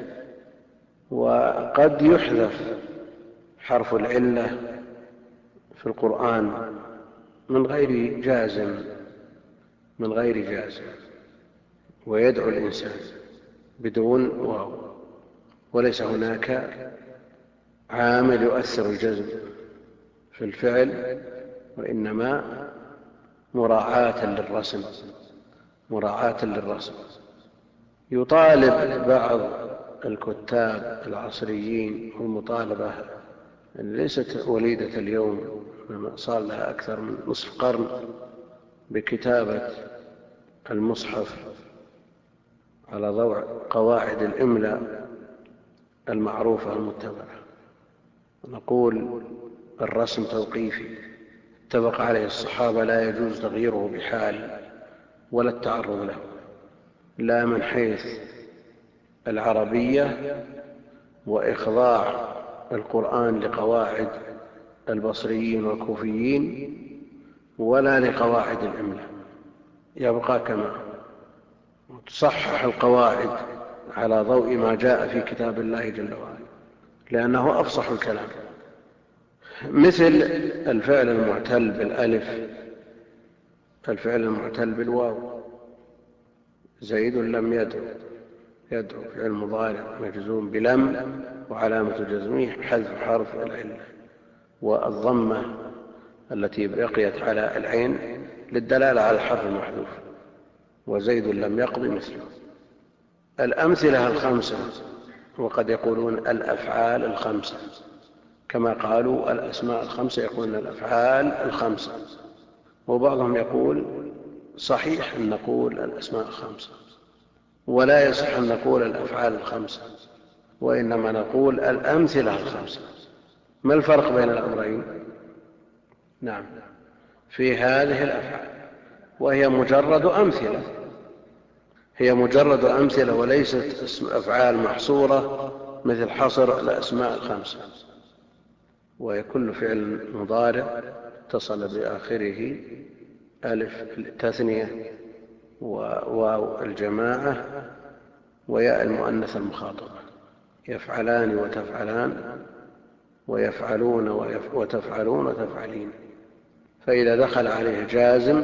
وقد يحذف حرف العلة في القرآن من غير جازم من غير جازم ويدعو الإنسان بدون واو، وليس هناك عامل يؤثر الجزم في الفعل، وإنما مراعاة للرسم مراعاة للرسم. يطالب بعض الكتاب العصريين والمطالبة ليست وليدة اليوم، صار لها أكثر من نصف قرن، بكتابة المصحف على ضوء قواعد الإملاء المعروفة المتبعة. نقول الرسم توقيفي اتفق عليه الصحابة، لا يجوز تغييره بحال ولا التعرض له، لا من حيث العربية وإخضاع القرآن لقواعد البصريين والكوفيين، ولا لقواعد الإملاء، يبقى كما تصحح القواعد على ضوء ما جاء في كتاب الله جل وعلا، لأنه أفصح الكلام. مثل الفعل المعتل بالألف، الفعل المعتل بالواو: زيد لم يدعو، يدعو فعل مضارع مجزوم بلم وعلامة جزمه حذف حرف العلة، والضمة التي بقيت على العين للدلالة على الحرف المحذوف. وزيد لم يقض مثله. الأمثلة الخمسة، وقد يقولون الأفعال الخمسة، كما قالوا الأسماء الخمسة يقولون الأفعال الخمسة. وبعضهم يقول صحيح أن نقول الأسماء الخمسة، ولا يصح أن نقول الأفعال الخمسة، وإنما نقول الأمثلة الخمسة. ما الفرق بين الأمرين؟ نعم، في هذه الأفعال، وهي مجرد أمثلة هي مجرد أمثلة وليست أفعال محصورة مثل حصر الأسماء الخمسة. وهي كل فعل مضارع اتصل بآخره ألف التثنية وواو الجماعة وياء المؤنث المخاطبة: يفعلان وتفعلان ويفعلون وتفعلون وتفعلين. فإذا دخل عليه جازم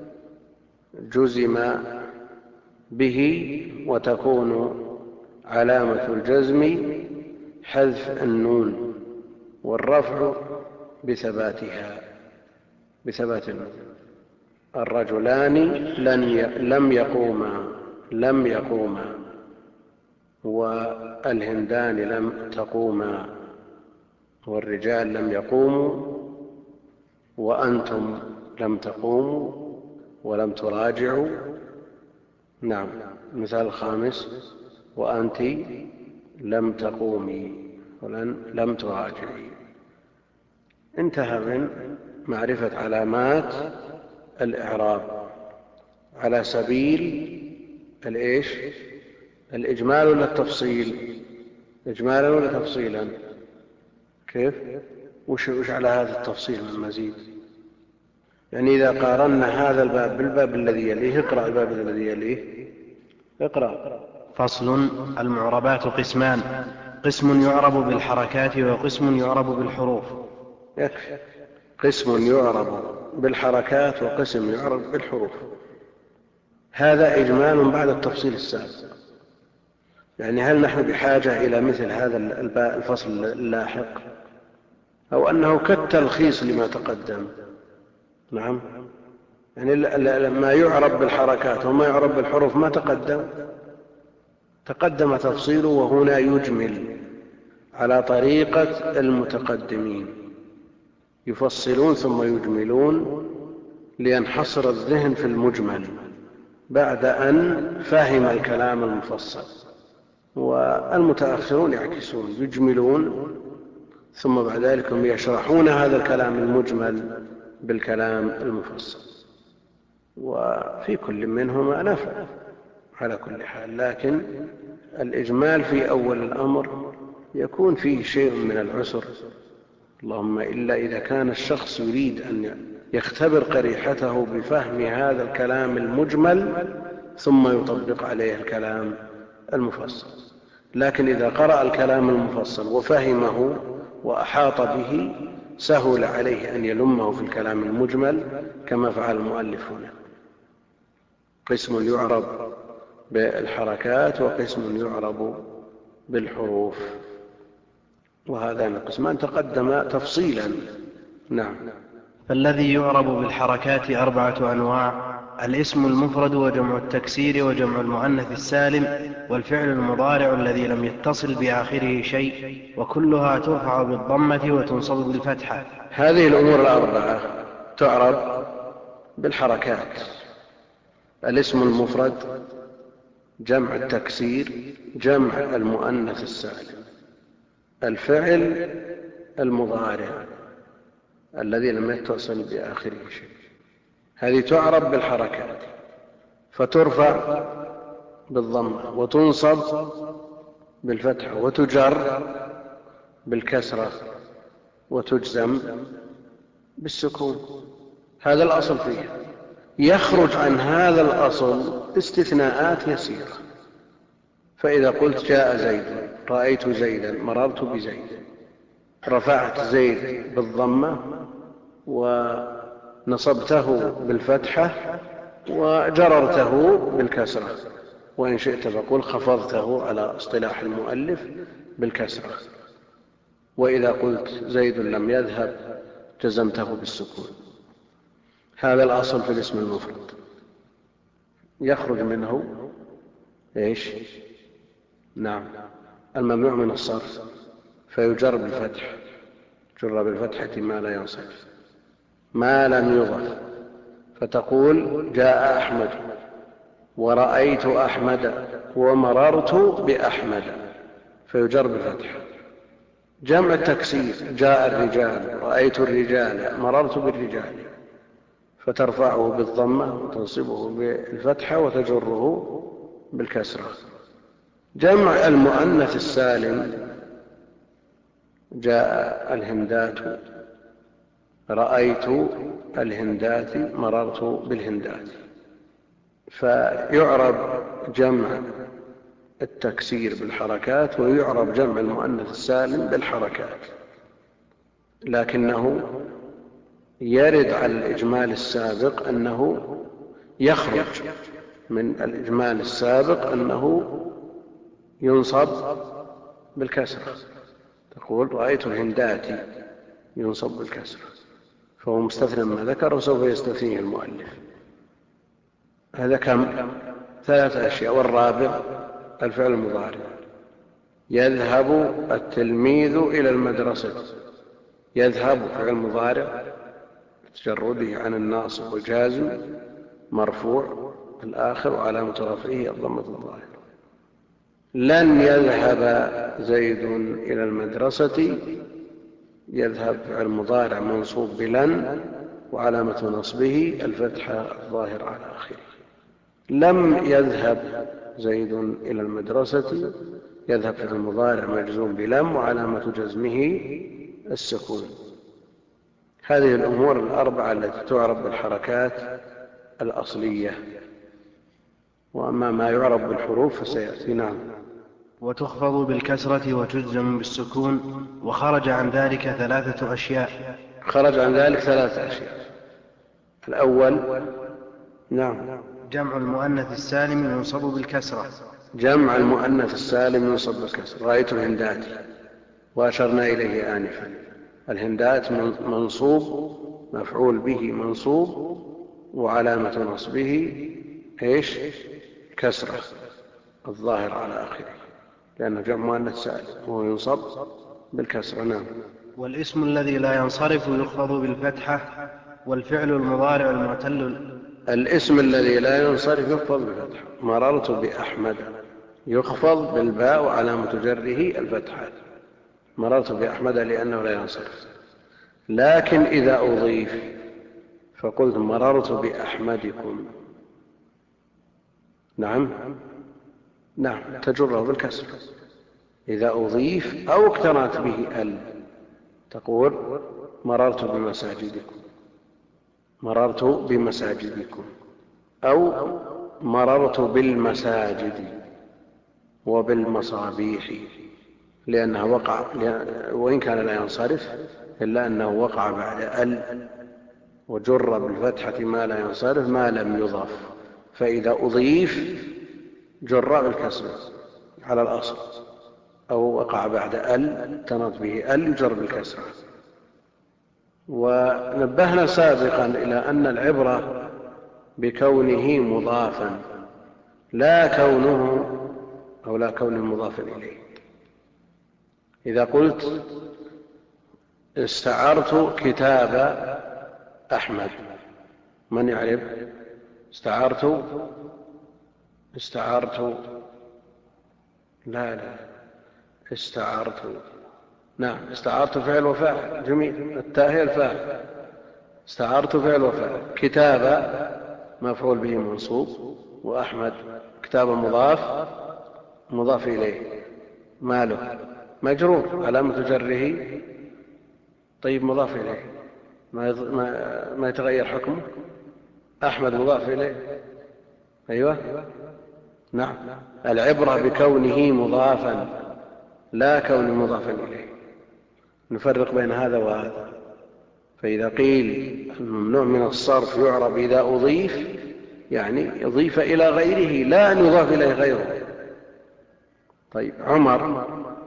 جزم به، وتكون علامة الجزم حذف النون والرفع بثباتها بثبات النون. الرجلان لن ي... لم يقوما لم يقوما والهندان لم تقوما والرجال لم يقوموا وأنتم لم تقوموا ولم تراجعوا. نعم. المثال الخامس وأنت لم تقومي ولن لم تراجعي. انتهى من معرفة علامات الإعراب على سبيل الإيش؟ الإجمال ولا التفصيل؟ إجمالا ولا تفصيلا؟ كيف؟ وش, وش على هذا التفصيل من مزيد؟ يعني إذا قارنا هذا الباب بالباب الذي يليه، اقرأ الباب الذي يليه، اقرأ. فصل. المعربات قسمان: قسم يعرب بالحركات وقسم يعرب بالحروف. يكفي. قسم يعرب بالحركات وقسم يعرب بالحروف. هذا إجمال بعد التفصيل السابق. يعني هل نحن بحاجة إلى مثل هذا الفصل اللاحق، أو أنه كالتلخيص لما تقدم؟ نعم. يعني ما يعرب بالحركات وما يعرب بالحروف ما تقدم، تقدم تفصيله، وهنا يجمل على طريقة المتقدمين، يفصلون ثم يجملون لينحصر الذهن في المجمل بعد أن فهم الكلام المفصل. والمتأخرون يعكسون، يجملون ثم بعد ذلك هم يشرحون هذا الكلام المجمل بالكلام المفصل، وفي كل منهما نفع على كل حال. لكن الإجمال في أول الأمر يكون فيه شيء من العسر، اللهم إلا إذا كان الشخص يريد أن يختبر قريحته بفهم هذا الكلام المجمل ثم يطبق عليه الكلام المفصل. لكن إذا قرأ الكلام المفصل وفهمه وأحاط به سهل عليه أن يلمه في الكلام المجمل كما فعل المؤلف هنا. قسم يعرب بالحركات وقسم يعرب بالحروف، وهذان القسمان تقدم تفصيلا. نعم. فالذي يعرب بالحركات أربعة أنواع: الاسم المفرد وجمع التكسير وجمع المؤنث السالم والفعل المضارع الذي لم يتصل بآخره شيء، وكلها ترفع بالضمة وتنصب بالفتحة. هذه الأمور الأربعة تعرب بالحركات: الاسم المفرد، جمع التكسير، جمع المؤنث السالم، الفعل المضارع الذي لم يتصل بآخره شيء. هذه تعرب بالحركات، فترفع بالضمة وتنصب بالفتحة وتجر بالكسرة وتجزم بالسكون. هذا الأصل فيها. يخرج عن هذا الأصل استثناءات يسيرة. فإذا قلت جاء زيد، رأيت زيدا، مررت بزيد، رفعت زيد بالضمة ونصبته بالفتحة وجررته بالكسرة، وإن شئت فقل خفضته على اصطلاح المؤلف بالكسرة. وإذا قلت زيد لم يذهب جزمته بالسكون. هذا الأصل في الاسم المفرد. يخرج منه ايش؟ نعم، الممنوع من الصرف، فيجر بالفتح، جر بالفتحة ما لا ينصرف. ما لم يضف، فتقول جاء أحمد ورأيت أحمد ومررت بأحمد، فيجر بالفتحة. جمع التكسير: جاء الرجال، رأيت الرجال، مررت بالرجال، فترفعه بالضمة وتنصبه بالفتحة وتجره بالكسرة. جمع المؤنث السالم: جاء الهندات، رأيت الهندات، مررت بالهندات. فيعرب جمع التكسير بالحركات ويعرب جمع المؤنث السالم بالحركات، لكنه يرد على الإجمال السابق أنه يخرج من الإجمال السابق أنه ينصب بالكسرة. تقول رأيت الهندات، ينصب بالكسرة، فهو مستثنى ما ذكر وسوف يستثنيه المؤلف. هذا كم؟ ثلاث أشياء. والرابع الفعل المضارع. يذهب التلميذ إلى المدرسة. يذهب فعل مضارع تجرده عن الناصب والجازم مرفوع الآخر وعلامة رفعه الضمة الظاهرة. لن يذهب زيد إلى المدرسة. يذهب فعل مضارع منصوب بلن وعلامة نصبه الفتحة الظاهرة على آخره. لم يذهب زيد إلى المدرسة. يذهب فعل مضارع مجزوم بلم وعلامة جزمه السكون. هذه الأمور الأربعة التي تعرب بالحركات الأصلية. وأما ما يعرب بالحروف فسيأتي. نعم. وتخفض بالكسرة وتجزم بالسكون. وخرج عن ذلك ثلاثة أشياء. خرج عن ذلك ثلاثة أشياء. الأول نعم جمع المؤنث السالم ينصب بالكسرة. جمع المؤنث السالم ينصب بالكسرة. رأيت الهندات وأشرنا إليه آنفا. الهندات منصوب مفعول به منصوب وعلامة نصبه ايش؟ كسرة الظاهر على آخره لأنه جمع مؤنث سالم وهو ينصب بالكسرة. نعم. والاسم الذي لا ينصرف يخفض بالفتحة. والفعل المضارع المعتل. الاسم الذي لا ينصرف يخفض بالفتحة. مررت بأحمد يخفض بالباء وعلامة جره الفتحة. مررت بأحمد لأنه لا ينصرف. لكن إذا أضيف فقلت مررت بأحمدكم نعم نعم تجره بالكسر. إذا أضيف أو اقترنت به ال تقول مررت بمساجدكم مررت بمساجدكم أو مررت بالمساجد وبالمصابيح لأنها وقع وإن كان لا ينصرف إلا أنه وقع بعد ال وجر بالفتحة ما لا ينصرف ما لم يضاف. فإذا أضيف جر بالكسر على الأصل أو وقع بعد ال تنط به ال يجر بالكسر. ونبهنا سابقا إلى أن العبرة بكونه مضافا لا كونه أو لا كونه مضافا إليه. إذا قلت استعرت كتاب أحمد من يعرف؟ استعرت استعرت لا لا استعرت نعم استعرت فعل وفاعل. جميل. التاء هي الفاعل. استعرت فعل وفاعل. كتاب مفعول به منصوب وأحمد كتاب مضاف مضاف إليه ماله مجرور علامة جره. طيب مضاف إليه ما, ما, ما يتغير حكمه. أحمد مضاف إليه. أيوة نعم. العبرة بكونه مضافا لا كونه مضافا إليه. نفرق بين هذا وهذا. فإذا قيل الممنوع من الصرف يعرب إذا أضيف يعني يضيف إلى غيره لا أن يضاف إليه غيره. طيب عمر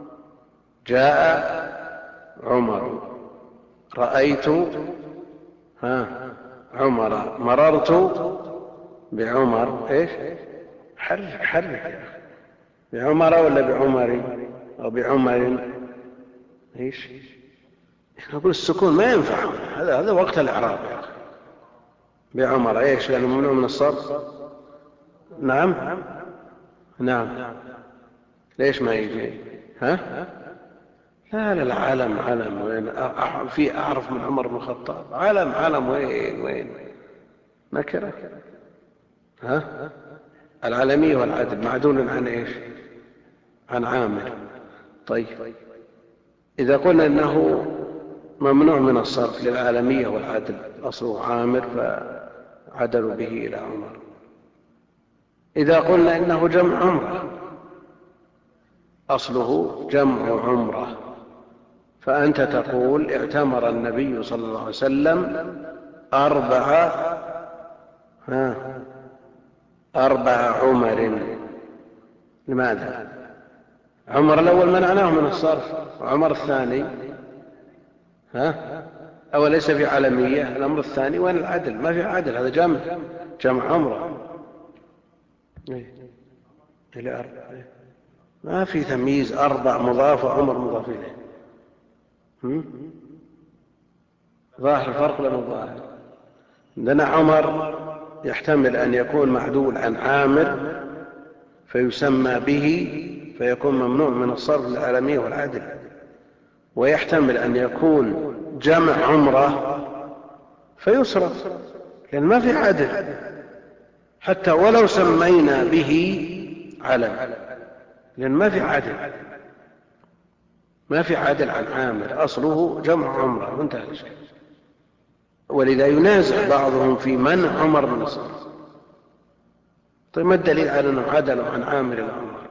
جاء عمر رأيت ها عمر مررت بعمر ايش حرك حرك يا أخي بعمر ولا بعمر أو بعمر ايش نقول السكون ما ينفع. هذا هذا وقت الإعراب يا أخي. بعمر ايش لأنه ممنوع من الصرف. نعم نعم ليش ما يجي ها لا لا العلم علم وين في أعرف من عمر بن الخطاب علم علم وين وين نكرة. ها العالمية والعدل معدول عن ايش عن عامر. طيب إذا قلنا إنه ممنوع من الصرف للعالمية والعدل أصله عامر فعدلوا به إلى عمر. إذا قلنا إنه جمع عمره أصله جمع عمره فأنت تقول اعتمر النبي صلى الله عليه وسلم أربع ها أربع عمر. لماذا؟ عمر الأول منعناه من الصرف وعمر الثاني ها أو ليس في عالمية. الأمر الثاني وين العدل؟ ما في عدل. هذا جمع جمع عمره إيه؟ إلى أربع. إيه؟ ما في تمييز أربع مضاف وعمر مضاف إليه. ظاهر الفرق ولا مو ظاهر؟ عندنا عمر يحتمل أن يكون معدول عن عامر فيسمى به فيكون ممنوع من الصرف للعالمية والعدل، ويحتمل أن يكون جمع عمرة فيصرف لأن ما في عدل، حتى ولو سمينا به علم لأن ما في عدل، ما في عدل عن عامر، أصله جمع عمرة وانتهى الشيء. ولذا ينازع بعضهم في منع عمر من الصرف. طيب ما الدليل على أنه عدلوا عن عامر إلى عمر؟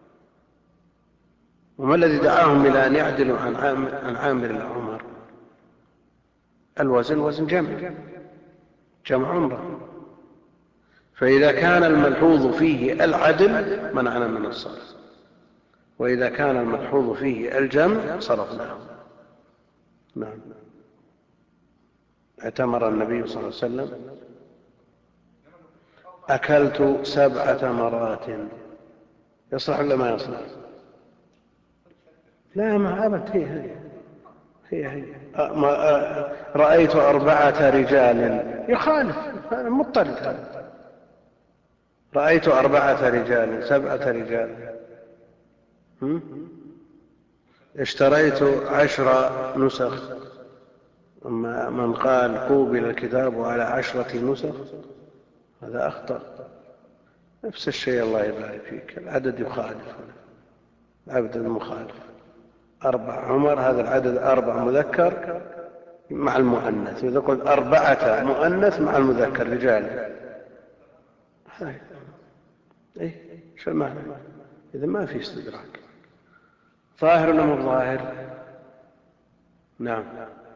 وما الذي دعاهم إلى أن يعدلوا عن عامر, عن عامر إلى عمر؟ الوزن وزن جمع جمع عمرة، فإذا كان الملحوظ فيه العدل منعنا من الصرف، وإذا كان الملحوظ فيه الجمع صرفناه. نعم. اعتمر النبي صلى الله عليه وسلم أكلت سبعة مرات، يصلح ولا ما يصلح؟ لا ما أبد، هي هي هي, هي. رأيت أربعة رجال، يخالف مضطرد هذا. رأيت أربعة رجال، سبعة رجال. اشتريت عشر نسخ، أما من قال قوبل الكتاب على عشرة نسخ هذا أخطأ. نفس الشيء الله يبارك فيك، العدد يخالف، العدد مخالف. أربع عمر هذا العدد أربع مذكر مع المؤنث، إذا قلت أربعة مؤنث مع المذكر رجال إيه شو المعنى؟ إذا ما في استدراك. ظاهر ولا مو ظاهر؟ نعم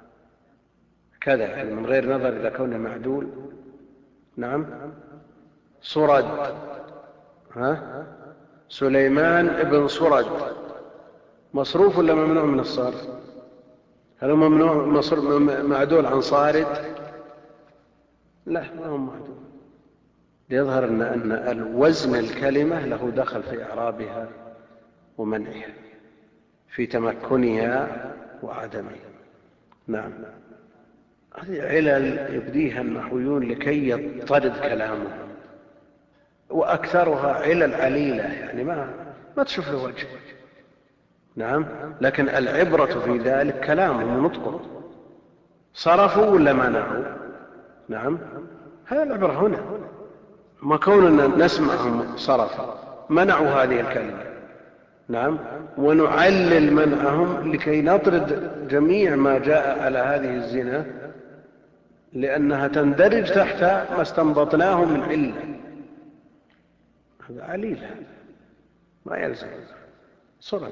كذا من غير نظر إلى كونه معدول. نعم. صرد، ها سليمان ابن صرد مصروف ولا ممنوع من الصرف؟ هل هو ممنوع معدول عن صارد؟ لا ما هو معدول. ليظهر أن, أن الوزن الكلمة له دخل في إعرابها ومنعها، في تمكنها وعدمها. نعم. هذه علل يبديها النحويون لكي يضطرد كلامهم، وأكثرها علل عليلة يعني ما ما تشوف له وجه. نعم. لكن العبرة في ذلك كلامهم ونطقهم، صرفوا ولا منعوا؟ نعم هذا العبرة هنا، ما كوننا نسمعهم صرفوا منعوا هذه الكلمة. نعم. ونعلل منعهم لكي نطرد جميع ما جاء على هذه الزنا، لأنها تندرج تحت ما استنبطناه من علة. هذا عليل ما يلزم. صرف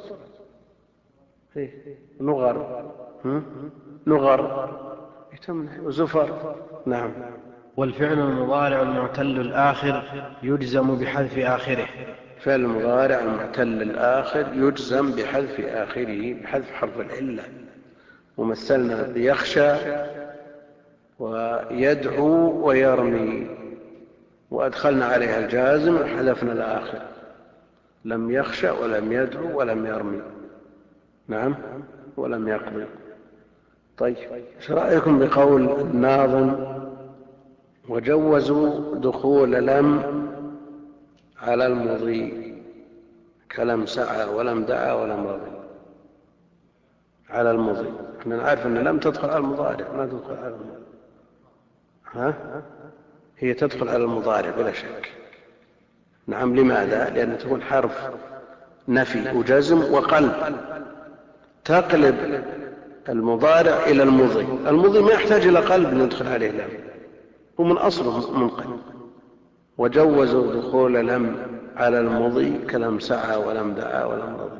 نغر نغر وزفر. نعم. والفعل المضارع المعتل الآخر يجزم بحذف آخره. فعل المضارع المعتل الآخر يجزم بحذف آخره، بحذف حرف العلة. ومثلنا بيخشى ويدعو ويرمي، وأدخلنا عليها الجازم وحذفنا الآخر، لم يخشى ولم يدعو ولم يرمي. نعم. ولم يقضي. طيب ايش رأيكم بقول الناظم وجوزوا دخول لم على المضي كلم سعى ولم دعا ولم رضي؟ على المضي احنا نعرف ان لم تدخل على المضارع، ما تدخل على المضي. ها هي تدخل على المضارع بلا شك. نعم. لماذا؟ لأن تكون حرف نفي وجزم وقلب، تقلب المضارع إلى المضي. المضي ما يحتاج إلى قلب ندخل عليه لم، هو من أصله منقلب. وجوزوا دخول لم على المضي كلم سعى ولم دعا ولم رضي.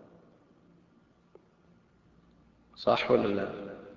صح ولا لا؟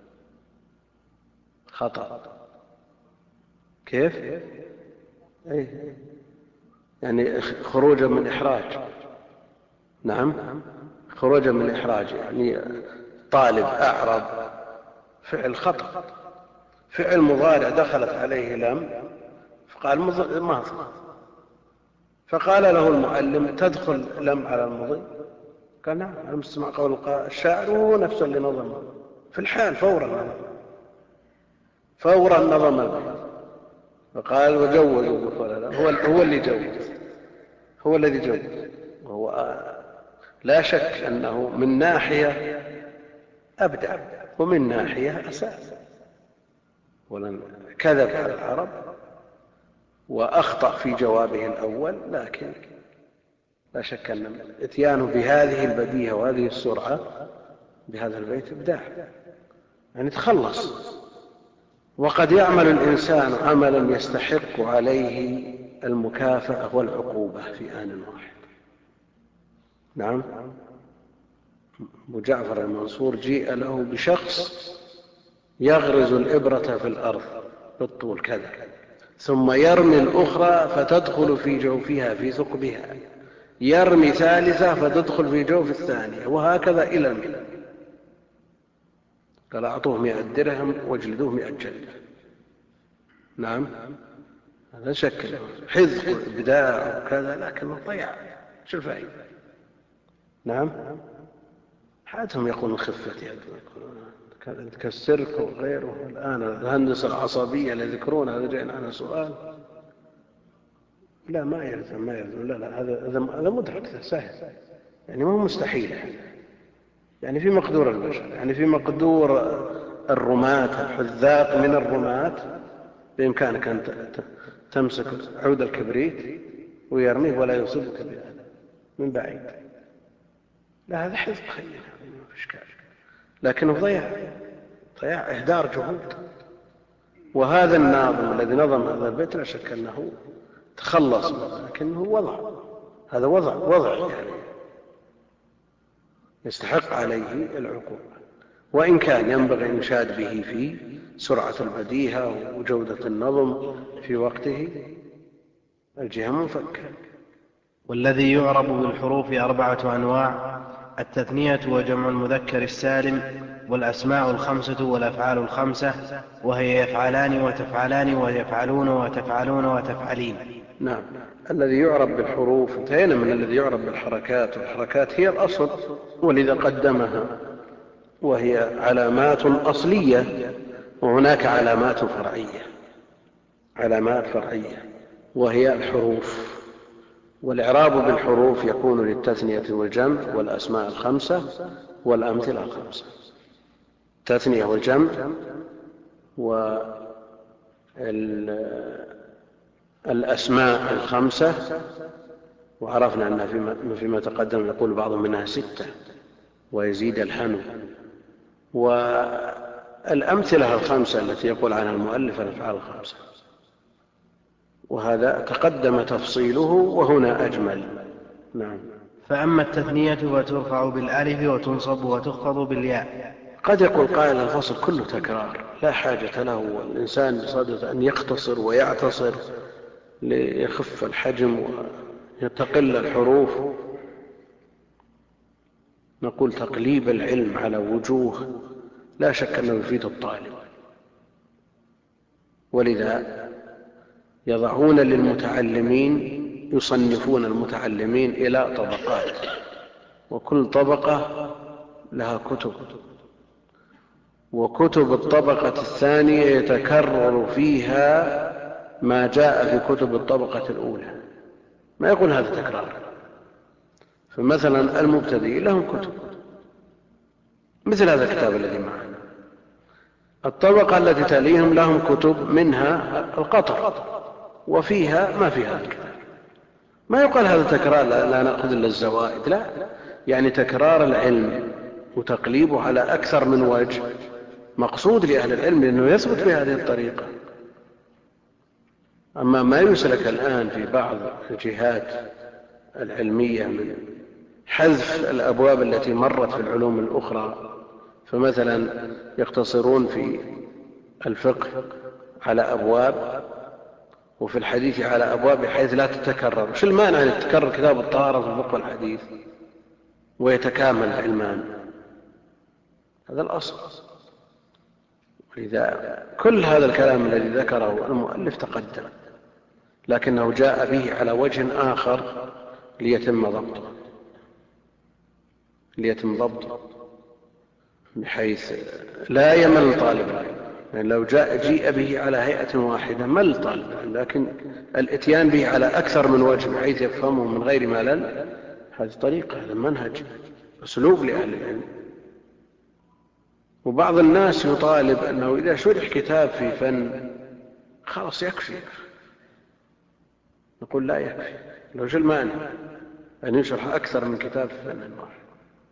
خطأ. كيف؟ أي يعني خروجا من إحراج. نعم خروجا من إحراج، يعني طالب أعرض فعل خطأ، فعل مضارع دخلت عليه لم فقال ماضي، فقال له المعلم: تدخل لم على المضي؟ قال: نعم، أنا مستمع قول الشاعر، وهو نفسه اللي نظم في الحال فورا نظم فورا نظم البيت. فقال: وجوزوا الدخول له. هو, هو اللي جوز، هو الذي جوز. وهو لا شك أنه من ناحية أبدع ومن ناحية أساء، ولن كذب على العرب وأخطأ في جوابه الأول، لكن لا شك أن اتيانه بهذه البديهة وهذه السرعة بهذا البيت إبداع، يعني تخلص. وقد يعمل الإنسان عملا يستحق عليه المكافأة والعقوبة في آن واحد. نعم، أبو جعفر المنصور جيء له بشخص يغرز الإبرة في الأرض بالطول كذا، ثم يرمي الأخرى فتدخل في جوفها في ثقبها، يرمي ثالثة فتدخل في جوف الثانية، وهكذا إلى المئة. قال: أعطوه مئة درهم واجلدوه مئة جلدة. نعم، هذا شكل حذق وإبداع وكذا، لكنه ضياع. شو الفائدة؟ نعم، حاتهم يقولون خفة يد، كالسرك وغيره. الآن الهندسة العصبية اللي يذكرون هذا جاء عنها سؤال. لا، ما يلزم ما يلزم لا لا هذا هذا مدرك، سهل، يعني ما هو مستحيل، يعني في مقدور البشر، يعني في مقدور الرماة الحذاق من الرماة بإمكانك أن تمسك عود الكبريت ويرميه ولا يصيبك بهذا من بعيد. لا، هذا حذق خير، ما في إشكال، لكنه ضياع ضياع إهدار جهود. وهذا الناظم الذي نظم هذا البيت لا شك أنه تخلص، لكنه وضع، هذا وضع وضع يعني يستحق عليه العقوبة، وإن كان ينبغي الإنشاد به في سرعة البديهة وجودة النظم في وقته، الجهة منفكة. والذي يعرب بالحروف أربعة أنواع: التثنية وجمع المذكر السالم، والأسماء الخمسة والأفعال الخمسة، وهي يفعلان وتفعلان ويفعلون وتفعلون وتفعلين. نعم، الذي يعرب بالحروف انتهينا من الذي يعرب بالحركات، والحركات هي الأصل ولذا قدمها، وهي علامات أصلية، وهناك علامات فرعية علامات فرعية وهي الحروف. والإعراب بالحروف يكون للتثنية والجمع والأسماء الخمسة والأمثلة الخمسة. التثنية والجمع والأسماء الخمسة، وعرفنا أنها فيما, فيما تقدم يقول بعضهم منها ستة ويزيد الحنو. والأمثلة الخمسة التي يقول عنها المؤلف الأفعال الخمسة، وهذا تقدم تفصيله وهنا أجمل. نعم. فأما التثنية فترفع بالألف وتنصب وتخفض بالياء. قد يقول قائل: الفصل كله تكرار، لا حاجة له الإنسان بصدد أن يختصر ويعتصر ليخف الحجم ويتقل الحروف. نقول: تقليب العلم على وجوه لا شك أنه يفيد الطالب، ولذا يضعون للمتعلمين، يصنفون المتعلمين إلى طبقات، وكل طبقة لها كتب، وكتب الطبقة الثانية يتكرر فيها ما جاء في كتب الطبقة الأولى، ما يقول هذا تكرار. فمثلا المبتدئ لهم كتب مثل هذا الكتاب الذي معنا، الطبقة التي تليهم لهم كتب منها القطر، وفيها ما في هذا الكتاب. ما يقال هذا تكرار لا نأخذ إلا الزوائد، لا، يعني تكرار العلم وتقليبه على أكثر من وجه مقصود لأهل العلم لأنه يثبت بهذه الطريقة. أما ما يسلك الآن في بعض الجهات العلمية من حذف الأبواب التي مرت في العلوم الأخرى، فمثلا يقتصرون في الفقه على أبواب وفي الحديث على أبواب بحيث لا تتكرر. وش المانع أن يتكرر كتاب الطهارة في الفقه والحديث ويتكامل العلمان؟ هذا الأصل. ولذا كل هذا الكلام الذي ذكره المؤلف تقدم لكنه جاء به على وجه آخر ليتم ضبطه ليتم ضبطه بحيث لا يمل طالب العلم. يعني لو جاء جيء به على هيئة واحدة مل طالب العلم، لكن الاتيان به على أكثر من وجه بحيث يفهمه من غير ملل، هذه طريقة، هذا منهج، أسلوب لأهل العلم. وبعض الناس يطالب أنه إذا شرح كتاب في فن خلاص يكفي. نقول لا يكفي، لو شو المانع أن يشرح أكثر من كتاب في فن واحد،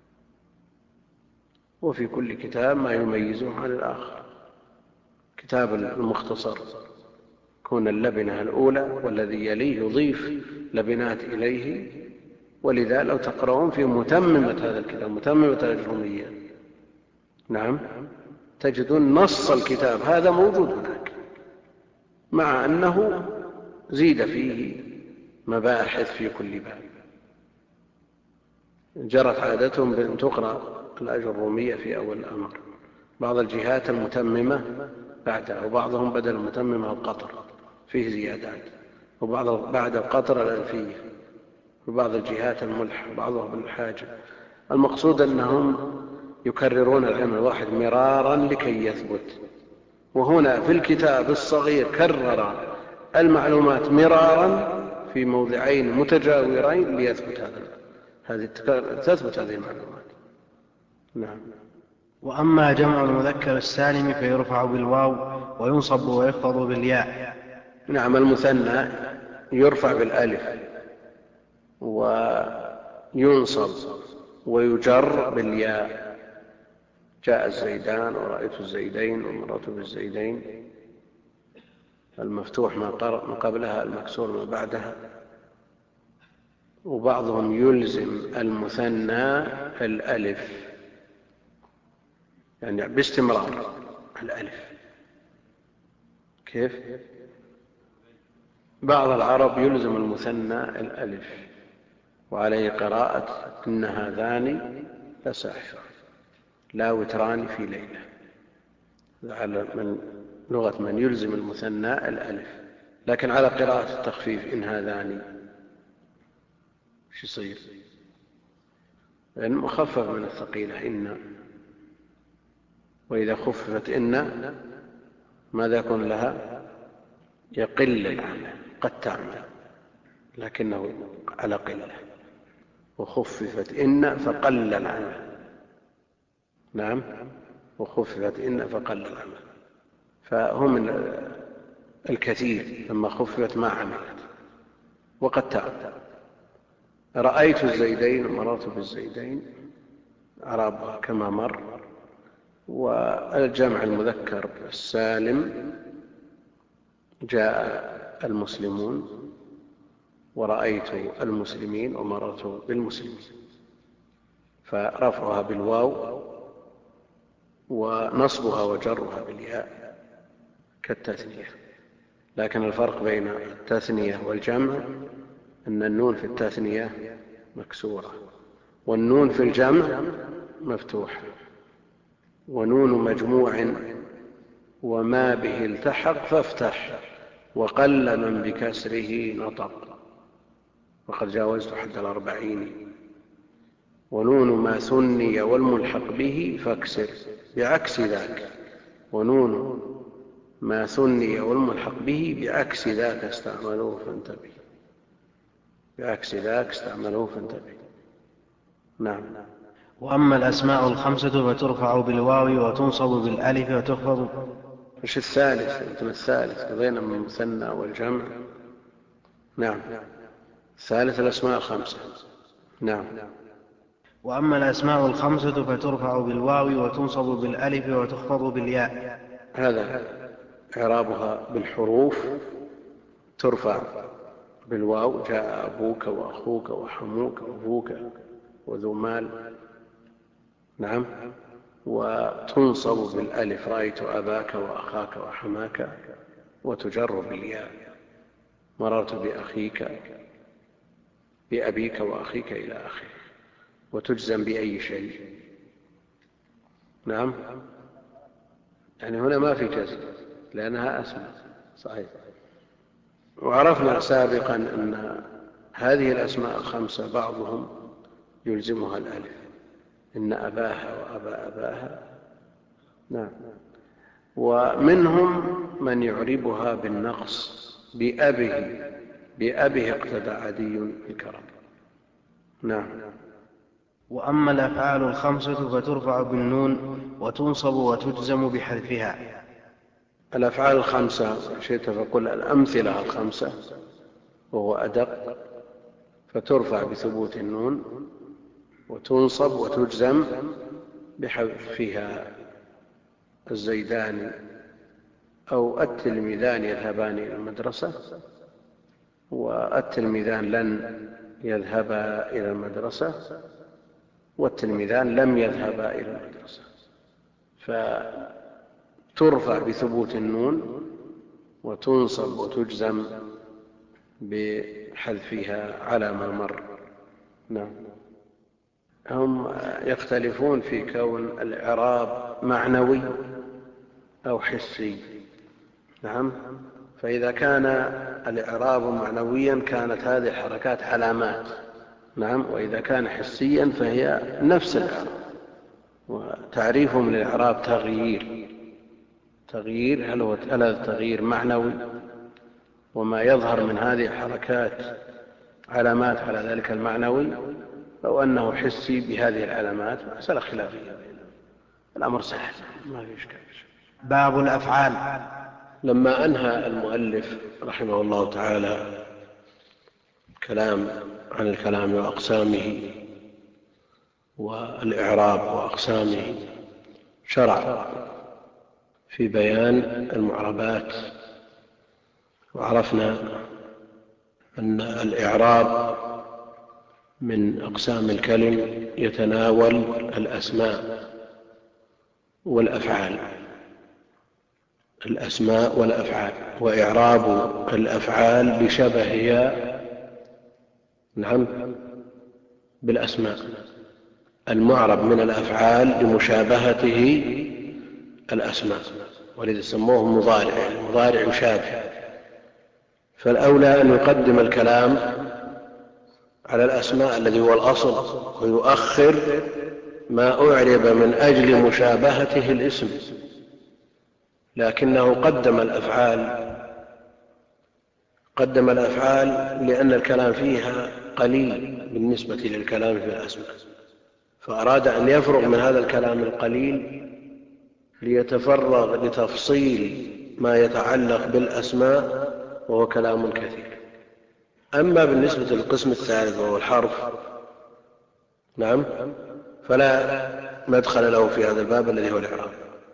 وفي كل كتاب ما يميزه عن الآخر. كتاب المختصر كون اللبنة الأولى والذي يليه يضيف لبنات إليه، ولذا لو تقرؤون في متممة هذا الكتاب، متممة الأجرومية، نعم، تجدون نص الكتاب هذا موجود هناك، مع أنه زيد فيه مباحث في كل باب. جرت عادتهم بأن تقرأ الأجرومية في أول الأمر، بعض الجهات المتممة بعدها، وبعضهم بدل المتممة القطر فيه زيادات، وبعض بعد القطر الألفية، وبعض الجهات الملح، وبعضها بالحاجة. المقصود أنهم يكررون العلم الواحد مرارا لكي يثبت، وهنا في الكتاب الصغير كرر المعلومات مرارا في موضعين متجاورين ليثبت هذا هذه تثبت هذه المعلومات. نعم. وأما جمع المذكر السالم فيرفع بالواو وينصب ويخفض بالياء. نعم، المثنى يرفع بالألف وينصب ويجر بالياء. جاء الزيدان ورأيت الزيدين ومررت بالزيدين، المفتوح ما قبلها، المكسور ما بعدها. وبعضهم يلزم المثنى الألف، يعني باستمرار الألف. كيف؟ بعض العرب يلزم المثنى الألف، وعليه قراءة إن هذان لساحر لا وتران في ليلة، على من لغة من يلزم المثنى الألف. لكن على قراءة التخفيف إن هذان شو يصير؟ لأن مخفف من الثقيلة إن، وإذا خففت إن ماذا يكون لها؟ يقل العمل، قد تعمل لكنه على قلة، وخففت إن فقل العمل. نعم، وخففت إن فقل العمل، فهو من الكثير لما خففت ما عملت وقد تعمل. رأيت الزيدين ومررت بالزيدين، أعرابها كما مر. والجمع المذكر السالم جاء المسلمون ورأيت المسلمين ومررت بالمسلمين، فرفعها بالواو ونصبها وجرها بالياء كالتثنية. لكن الفرق بين التثنية والجمع أن النون في التثنية مكسورة، والنون في الجمع مفتوحة. ونون مجموع وما به التحق فافتح، وقل من بكسره نطق، وقد جاوزت حد الأربعين. ونون ما ثني والملحق به فاكسر بعكس ذاك. ونون ما ثني والملحق به بعكس ذاك استعملوه فانتبه، بعكس ذاك استعملوه فانتبه. نعم. وأما الأسماء الخمسة فترفع بالواو وتنصب بالألف وتخفض. مش الثالث؟ مثل الثالث قضينا من المثنى والجمع. نعم، الثالث الأسماء الخمسة. نعم. وأما الأسماء الخمسة فترفع بالواو وتنصب بالألف وتخفض بالياء. هذا إعرابها بالحروف. ترفع بالواو، جاء أبوك وأخوك وحموك وأبوك وذو مال. نعم. وتنصب بالألف، رأيت أباك وأخاك وحماك. وتجر بالياء، مررت بأخيك بأبيك وأخيك إلى آخره. وتجزم بأي شيء. نعم، يعني هنا ما في جزم لأنها أسماء. صحيح. وعرفنا سابقا أن هذه الأسماء الخمسة بعضهم يلزمها الألف، إن أباها وأبا أباها. نعم. ومنهم من يعربها بالنقص بأبه، بأبه اقتدى عدي الكرم. نعم. وأما الأفعال الخمسة فترفع بالنون وتنصب وتجزم بحذفها. الأفعال الخمسة شئت فقل الأمثلة الخمسة وهو أدق، فترفع بثبوت النون وتنصب وتجزم بحذفها. الزيدان أو التلميذان يذهبان إلى المدرسة، والتلميذان لن يذهبا إلى المدرسة، والتلميذان لم يذهبا إلى المدرسة. فترفع بثبوت النون وتنصب وتجزم بحذفها على ما مر. نعم. هم يختلفون في كون الإعراب معنوي أو حسي. نعم. فإذا كان الإعراب معنويا كانت هذه الحركات علامات. نعم. وإذا كان حسيا فهي نفس الإعراب. وتعريفهم للإعراب تغيير. تغيير هل هو تغيير معنوي، وما يظهر من هذه الحركات علامات على ذلك المعنوي، أو أنه حسي بهذه العلامات. مسألة خلافية، الأمر سهل ما في إشكال. باب الأفعال. لما أنهى المؤلف رحمه الله تعالى كلام عن الكلام وأقسامه والإعراب وأقسامه، شرع في بيان المعربات. وعرفنا أن الإعراب من أقسام الكلم يتناول الأسماء والأفعال. الأسماء والأفعال، وإعراب الأفعال بشبهها نعم بالأسماء. المعرب من الأفعال لمشابهته الأسماء، ولذا سموه مضارع، المضارع يشابه. فالأولى أن يقدم الكلام على الأسماء الذي هو الأصل، ويؤخر ما أعرب من أجل مشابهته الاسم، لكنه قدم الأفعال قدم الأفعال لأن الكلام فيها قليل بالنسبة للكلام في الأسماء، فأراد أن يفرغ من هذا الكلام القليل ليتفرغ لتفصيل ما يتعلق بالأسماء، وهو كلام كثير. أما بالنسبة للقسم الثالث وهو الحرف، نعم، فلا مدخل له في هذا الباب الذي هو الإعراب.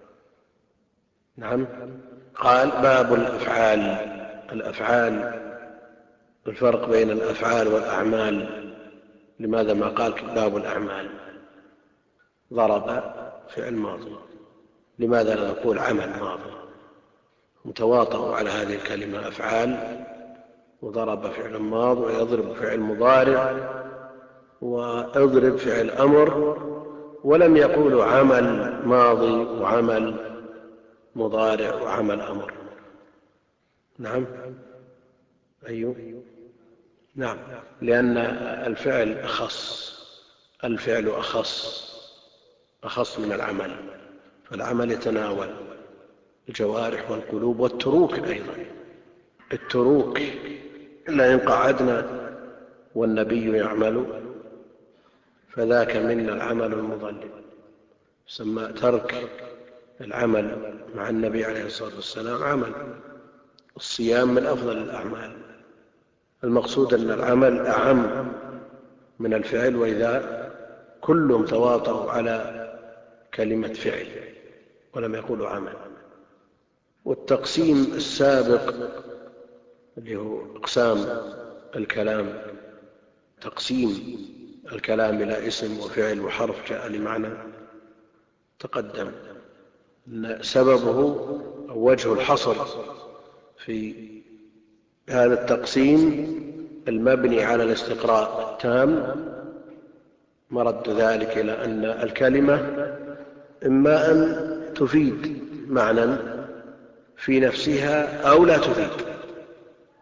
نعم. قال باب الأفعال. الأفعال، الفرق بين الأفعال والأعمال. لماذا ما قال باب الأعمال؟ ضرب فعل ماضي، لماذا لا نقول عمل ماضي؟ متواطئ على هذه الكلمة أفعال، وضرب فعل ماض، ويضرب فعل مضارع، ويضرب فعل أمر، ولم يقولوا عمل ماضي وعمل مضارع وعمل أمر. نعم. أيوه. نعم. لأن الفعل أخص، الفعل أخص أخص من العمل، فالعمل يتناول الجوارح والقلوب والتروك أيضا. التروك إلا إن قعدنا والنبي يعمل فذاك منا العمل المضلل. سمى ترك العمل مع النبي عليه الصلاة والسلام عمل. الصيام من أفضل الأعمال. المقصود أن العمل أعم من الفعل، وإذا كلهم تواطؤوا على كلمة فعل ولم يقولوا عمل. والتقسيم السابق اللي هو أقسام الكلام، تقسيم الكلام إلى اسم وفعل وحرف جاء لمعنى تقدم أن سببه أو وجه الحصر في هذا التقسيم المبني على الاستقراء التام، مرد ذلك إلى أن الكلمة إما أن تفيد معنى في نفسها أو لا تفيد،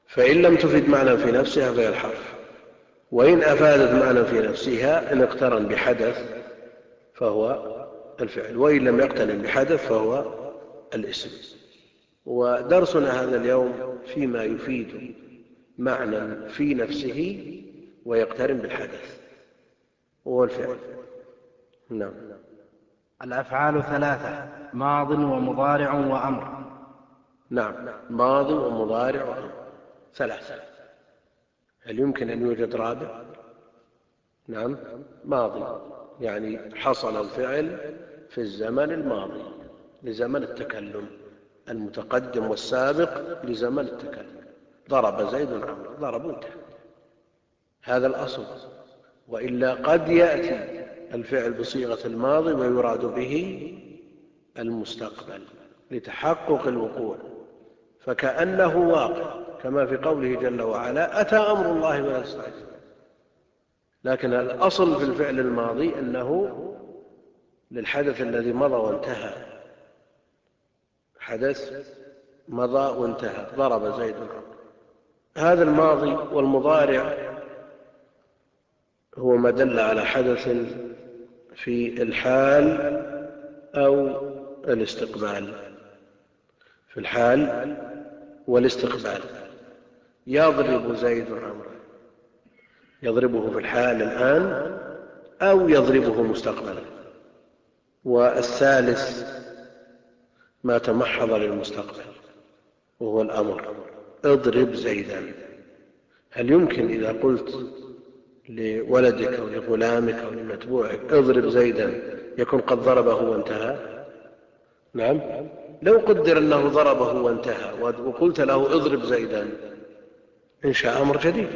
فإن لم تفد معنى في نفسها فهي الحرف، وإن أفادت معنى في نفسها إن اقترن بحدث فهو الفعل، وإن لم يقترن بحدث فهو الاسم. ودرسنا هذا اليوم فيما يفيد معنى في نفسه ويقترن بالحدث وهو الفعل. نعم. الأفعال ثلاثة: ماض ومضارع وأمر. نعم، ماضي ومضارع وأمر ثلاثة. هل يمكن أن يوجد رابع؟ نعم، ماضي يعني حصل الفعل في الزمن الماضي لزمن التكلم، المتقدم والسابق لزمن التكلم. ضرب زيد عمرو، ضرب انتهى، هذا الأصل. وإلا قد يأتي الفعل بصيغة الماضي ويراد به المستقبل لتحقق الوقوع، فكأنه واقع، كما في قوله جل وعلا: أتى أمر الله ولا تستعجلوا. لكن الأصل في الفعل الماضي أنه للحدث الذي مضى وانتهى، حدث مضى وانتهى، ضرب زيد عمرو. هذا الماضي. والمضارع هو ما دل على حدث في الحال أو الاستقبال، في الحال والاستقبال. يضرب زيد عمرو، يضربه في الحال الآن أو يضربه مستقبلا. والثالث ما تمحض للمستقبل وهو الأمر: اضرب زيدا. هل يمكن إذا قلت لولدك أو لغلامك أو لمتبوعك اضرب زيدا يكون قد ضربه وانتهى؟ نعم. لو قدر أنه ضربه وانتهى وقلت له اضرب زيدا إنشاء أمر جديد.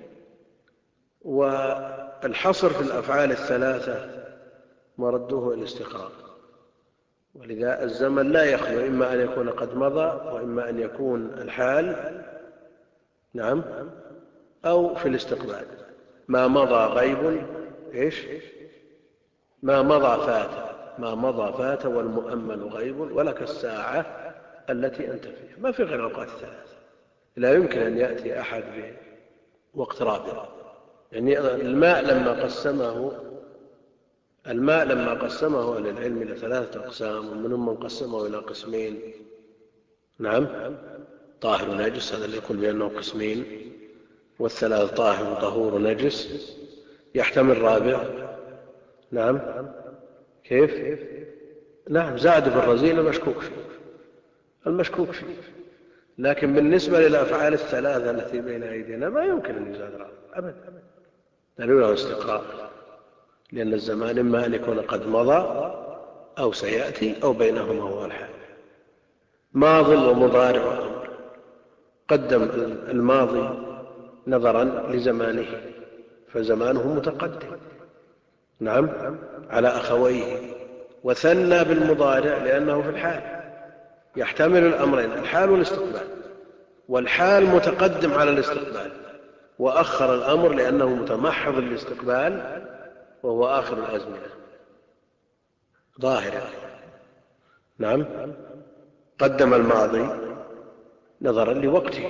والحصر في الأفعال الثلاثة مرده الاستقراء، ولذا الزمن لا يخلو، إما أن يكون قد مضى وإما أن يكون الحال نعم أو في الاستقبال. ما مضى غيب إيش؟ ما مضى فات، ما مضى فات والمؤمل غيب ولك الساعة التي أنت فيها. ما في غير الأوقات الثلاثة، لا يمكن أن يأتي أحد بوقت رابع. يعني الماء لما قسمه الماء لما قسمه أهل العلم إلى ثلاثة أقسام، ومنهم من قسمه إلى قسمين، نعم، طاهر ونجس، هذا اللي يقول بأنه قسمين، والثلاث طاهر وطهور ونجس، يحتمل رابع. نعم. كيف؟ نعم، زاد في الرذيل مشكوك فيه، المشكوك فيه. لكن بالنسبة للأفعال الثلاثة التي بين أيدينا ما يمكن أن يزاد رابع أبدا، دليل استقراء، لأن الزمان إما أن يكون قد مضى أو سيأتي أو بينهما هو الحال. ماض ومضارع وأمر. قدم الماضي نظرا لزمانه فزمانه متقدم، نعم، على أخويه، وثنى بالمضارع لأنه في الحال يحتمل الأمرين، الحال والاستقبال، والحال متقدم على الاستقبال، وأخر الأمر لأنه متمحض الاستقبال وهو آخر الأزمنة ظاهرة. نعم. قدم الماضي نظرا لوقته،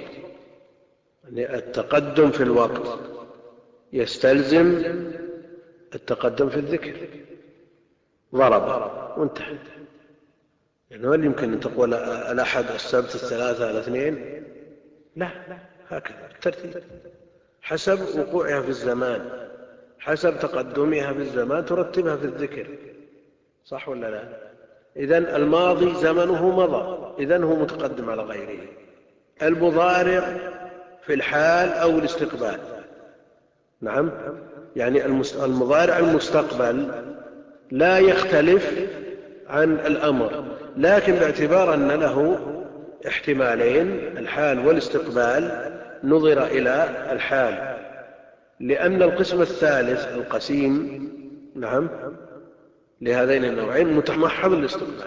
التقدم في الوقت يستلزم التقدم في الذكر. ضرب وانتهى. يعني هل يمكن أن تقول الأحد السبت الثلاثة الاثنين؟ لا، هكذا الترتيب حسب وقوعها في الزمان، حسب تقدمها في الزمان ترتبها في الذكر، صح ولا لا؟ إذن الماضي زمنه مضى، إذن هو متقدم على غيره. المضارع في الحال أو الاستقبال، نعم، يعني المضارع المستقبل لا يختلف عن الأمر، لكن باعتبار أن له احتمالين الحال والاستقبال نظر إلى الحال، لأن القسم الثالث القسيم، نعم، لهذين النوعين متمحض الاستقبال.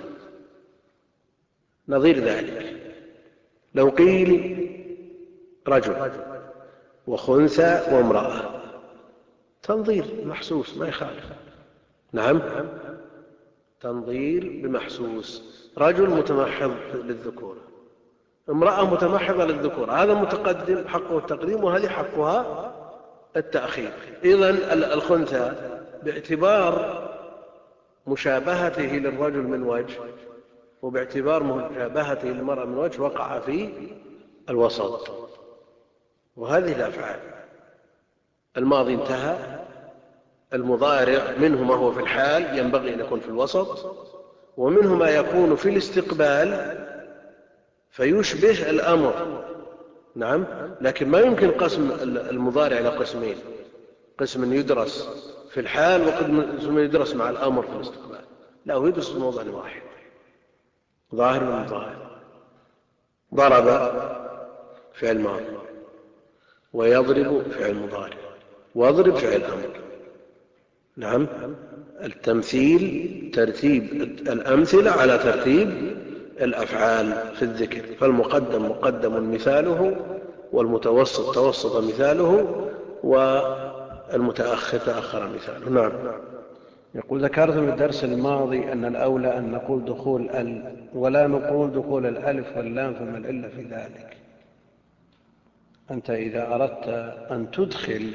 نظير ذلك لو قيل رجل وخنثى وامرأة، تنظير محسوس ما يخالف، نعم، تنظير بمحسوس. رجل متمحض للذكورة امرأة متمحضة للذكور، هذا متقدم حقه التقديم وهذه حقها التأخير. إذن الخنثى باعتبار مشابهته للرجل من وجه وباعتبار مشابهته للمرأة من وجه وقع في الوسط. وهذه الأفعال الماضي انتهى، المضارع منه ما هو في الحال ينبغي أن يكون في الوسط، ومنه ما يكون في الاستقبال فيشبه الأمر. نعم، لكن ما يمكن قسم المضارع إلى قسمين، قسم يدرس في الحال وقسم يدرس مع الأمر في الاستقبال. لا، هو يدرس في موضع واحد، ظاهر من ظاهر. ضرب فعل ماضي، ويضرب فعل مضارع، واضرب فعل أمر. نعم، التمثيل ترتيب الأمثلة على ترتيب الأفعال في الذكر، فالمقدم مقدم مثاله، والمتوسط توسط مثاله، والمتأخر تأخر مثاله. نعم. يقول ذكرت في الدرس الماضي أن الأولى أن نقول دخول ال ولا نقول دخول الألف واللام، فما العلة في ذلك؟ أنت إذا أردت أن تدخل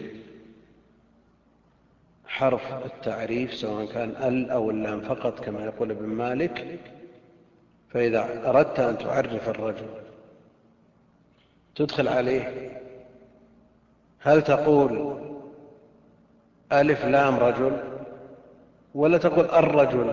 حرف التعريف سواء كان ال أو اللام فقط كما يقول ابن مالك، فإذا أردت أن تعرف الرجل تدخل عليه، هل تقول ألف لام رجل ولا تقول الرجل؟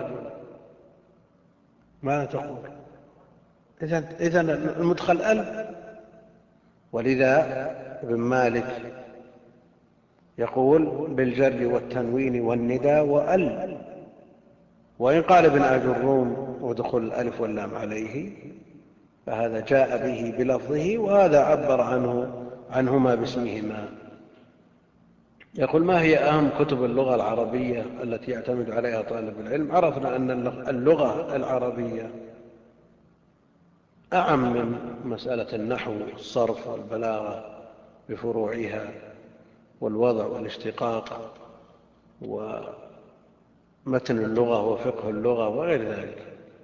ماذا تقول؟ إذن المدخل ال. ولذا ابن مالك يقول بالجر والتنوين والندى وال. وإن قال ابن أجروم ودخل الألف واللام عليه فهذا جاء به بلفظه، وهذا عبر عنه عنهما باسمهما. يقول ما هي أهم كتب اللغة العربية التي يعتمد عليها طالب العلم؟ عرفنا أن اللغة العربية أعم من مسألة النحو والصرف والبلاغة بفروعها والوضع والاشتقاق ومتن اللغة وفقه اللغة وغير ذلك.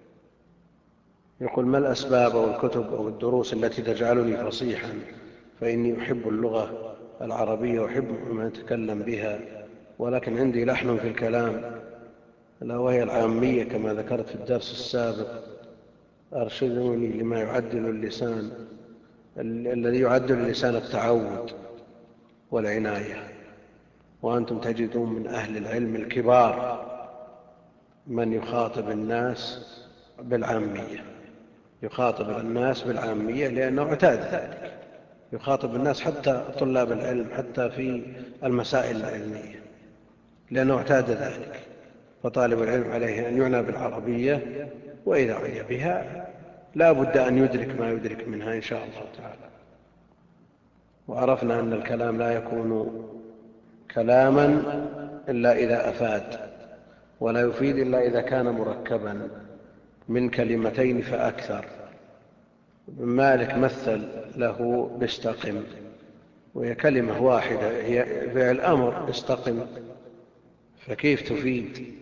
يقول ما الأسباب أو الكتب أو الدروس التي تجعلني فصيحا؟ فإني أحب اللغة العربية وأحب من يتكلم بها، ولكن عندي لحن في الكلام، لا وهي العامية كما ذكرت في الدرس السابق. أرشدوني لما يعدل اللسان، الذي يعدل اللسان التعود والعناية، وأنتم تجدون من أهل العلم الكبار من يخاطب الناس بالعامية، يخاطب الناس بالعامية لأنه اعتاد ذلك، يخاطب الناس حتى طلاب العلم حتى في المسائل العلمية لأنه اعتاد ذلك. فطالب العلم عليه أن يعنى بالعربية، وإذا عني بها لا بد أن يدرك ما يدرك منها إن شاء الله تعالى. وعرفنا أن الكلام لا يكون كلاما إلا إذا أفاد، ولا يفيد إلا إذا كان مركبا من كلمتين فأكثر. ابن مالك مثل له باستقم، وهي كلمة واحدة، هي فعل أمر استقم، فكيف تفيد؟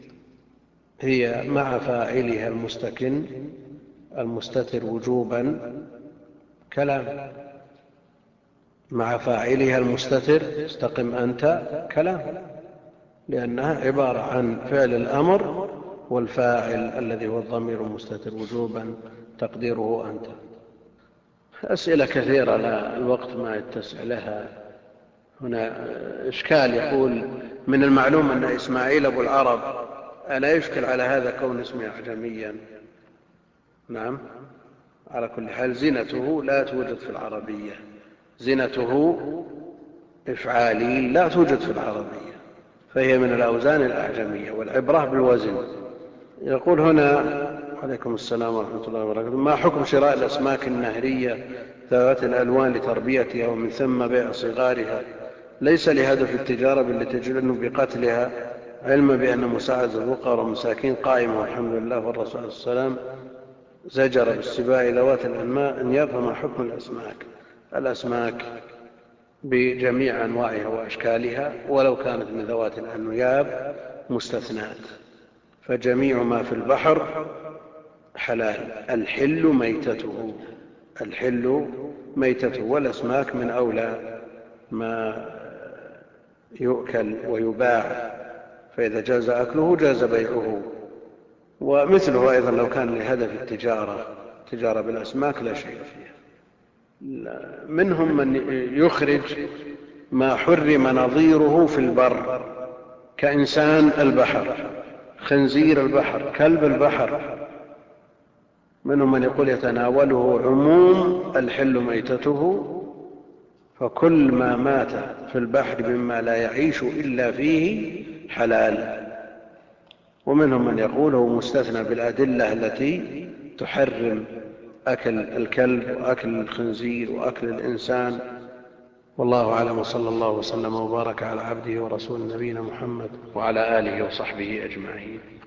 هي مع فاعلها المستكن المستتر وجوبا كلام، مع فاعلها المستتر استقم أنت كلام، لأنها عبارة عن فعل الأمر والفاعل الذي هو الضمير المستتر وجوبا تقديره أنت. أسئلة كثيرة لا الوقت ما يتسع لها. هنا إشكال، يقول من المعلوم أن إسماعيل أبو العرب ألا يشكل على هذا كون اسمه أعجميا؟ نعم، على كل حال زينته لا توجد في العربية، زينته إفعالي لا توجد في العربية، فهي من الأوزان الأعجمية والعبرة بالوزن. يقول هنا عليكم السلام ورحمة الله وبركاته، ما حكم شراء الأسماك النهرية ذوات الألوان لتربيتها ومن ثم بيع صغارها ليس لهدف التجارة بل لتجنب بقتلها، علما بأن مساعدة الفقراء والمساكين قائمة والحمد لله، والرسول عليه السلام زجر بالسباع ذوات الأنياب، فما حكم الأسماك؟ الأسماك بجميع أنواعها وأشكالها ولو كانت من ذوات الأنياب مستثنات، فجميع ما في البحر حلال، الحل ميتته الحل ميتته، والأسماك من أولى ما يؤكل ويباع، فإذا جاز أكله جاز بيعه. ومثله أيضا لو كان لهدف التجارة، تجارة بالأسماك لا شيء فيها. منهم من يخرج ما حرم نظيره في البر كإنسان البحر، خنزير البحر، كلب البحر. منهم من يقول يتناوله عموم الحل ميتته، فكل ما مات في البحر مما لا يعيش إلا فيه حلال. ومنهم من يقول هو مستثنى بالأدلة التي تحرم أكل الكلب وأكل الخنزير وأكل الإنسان. والله أعلم، وصلى الله وسلم وبارك على عبده ورسول نبينا محمد وعلى آله وصحبه أجمعين.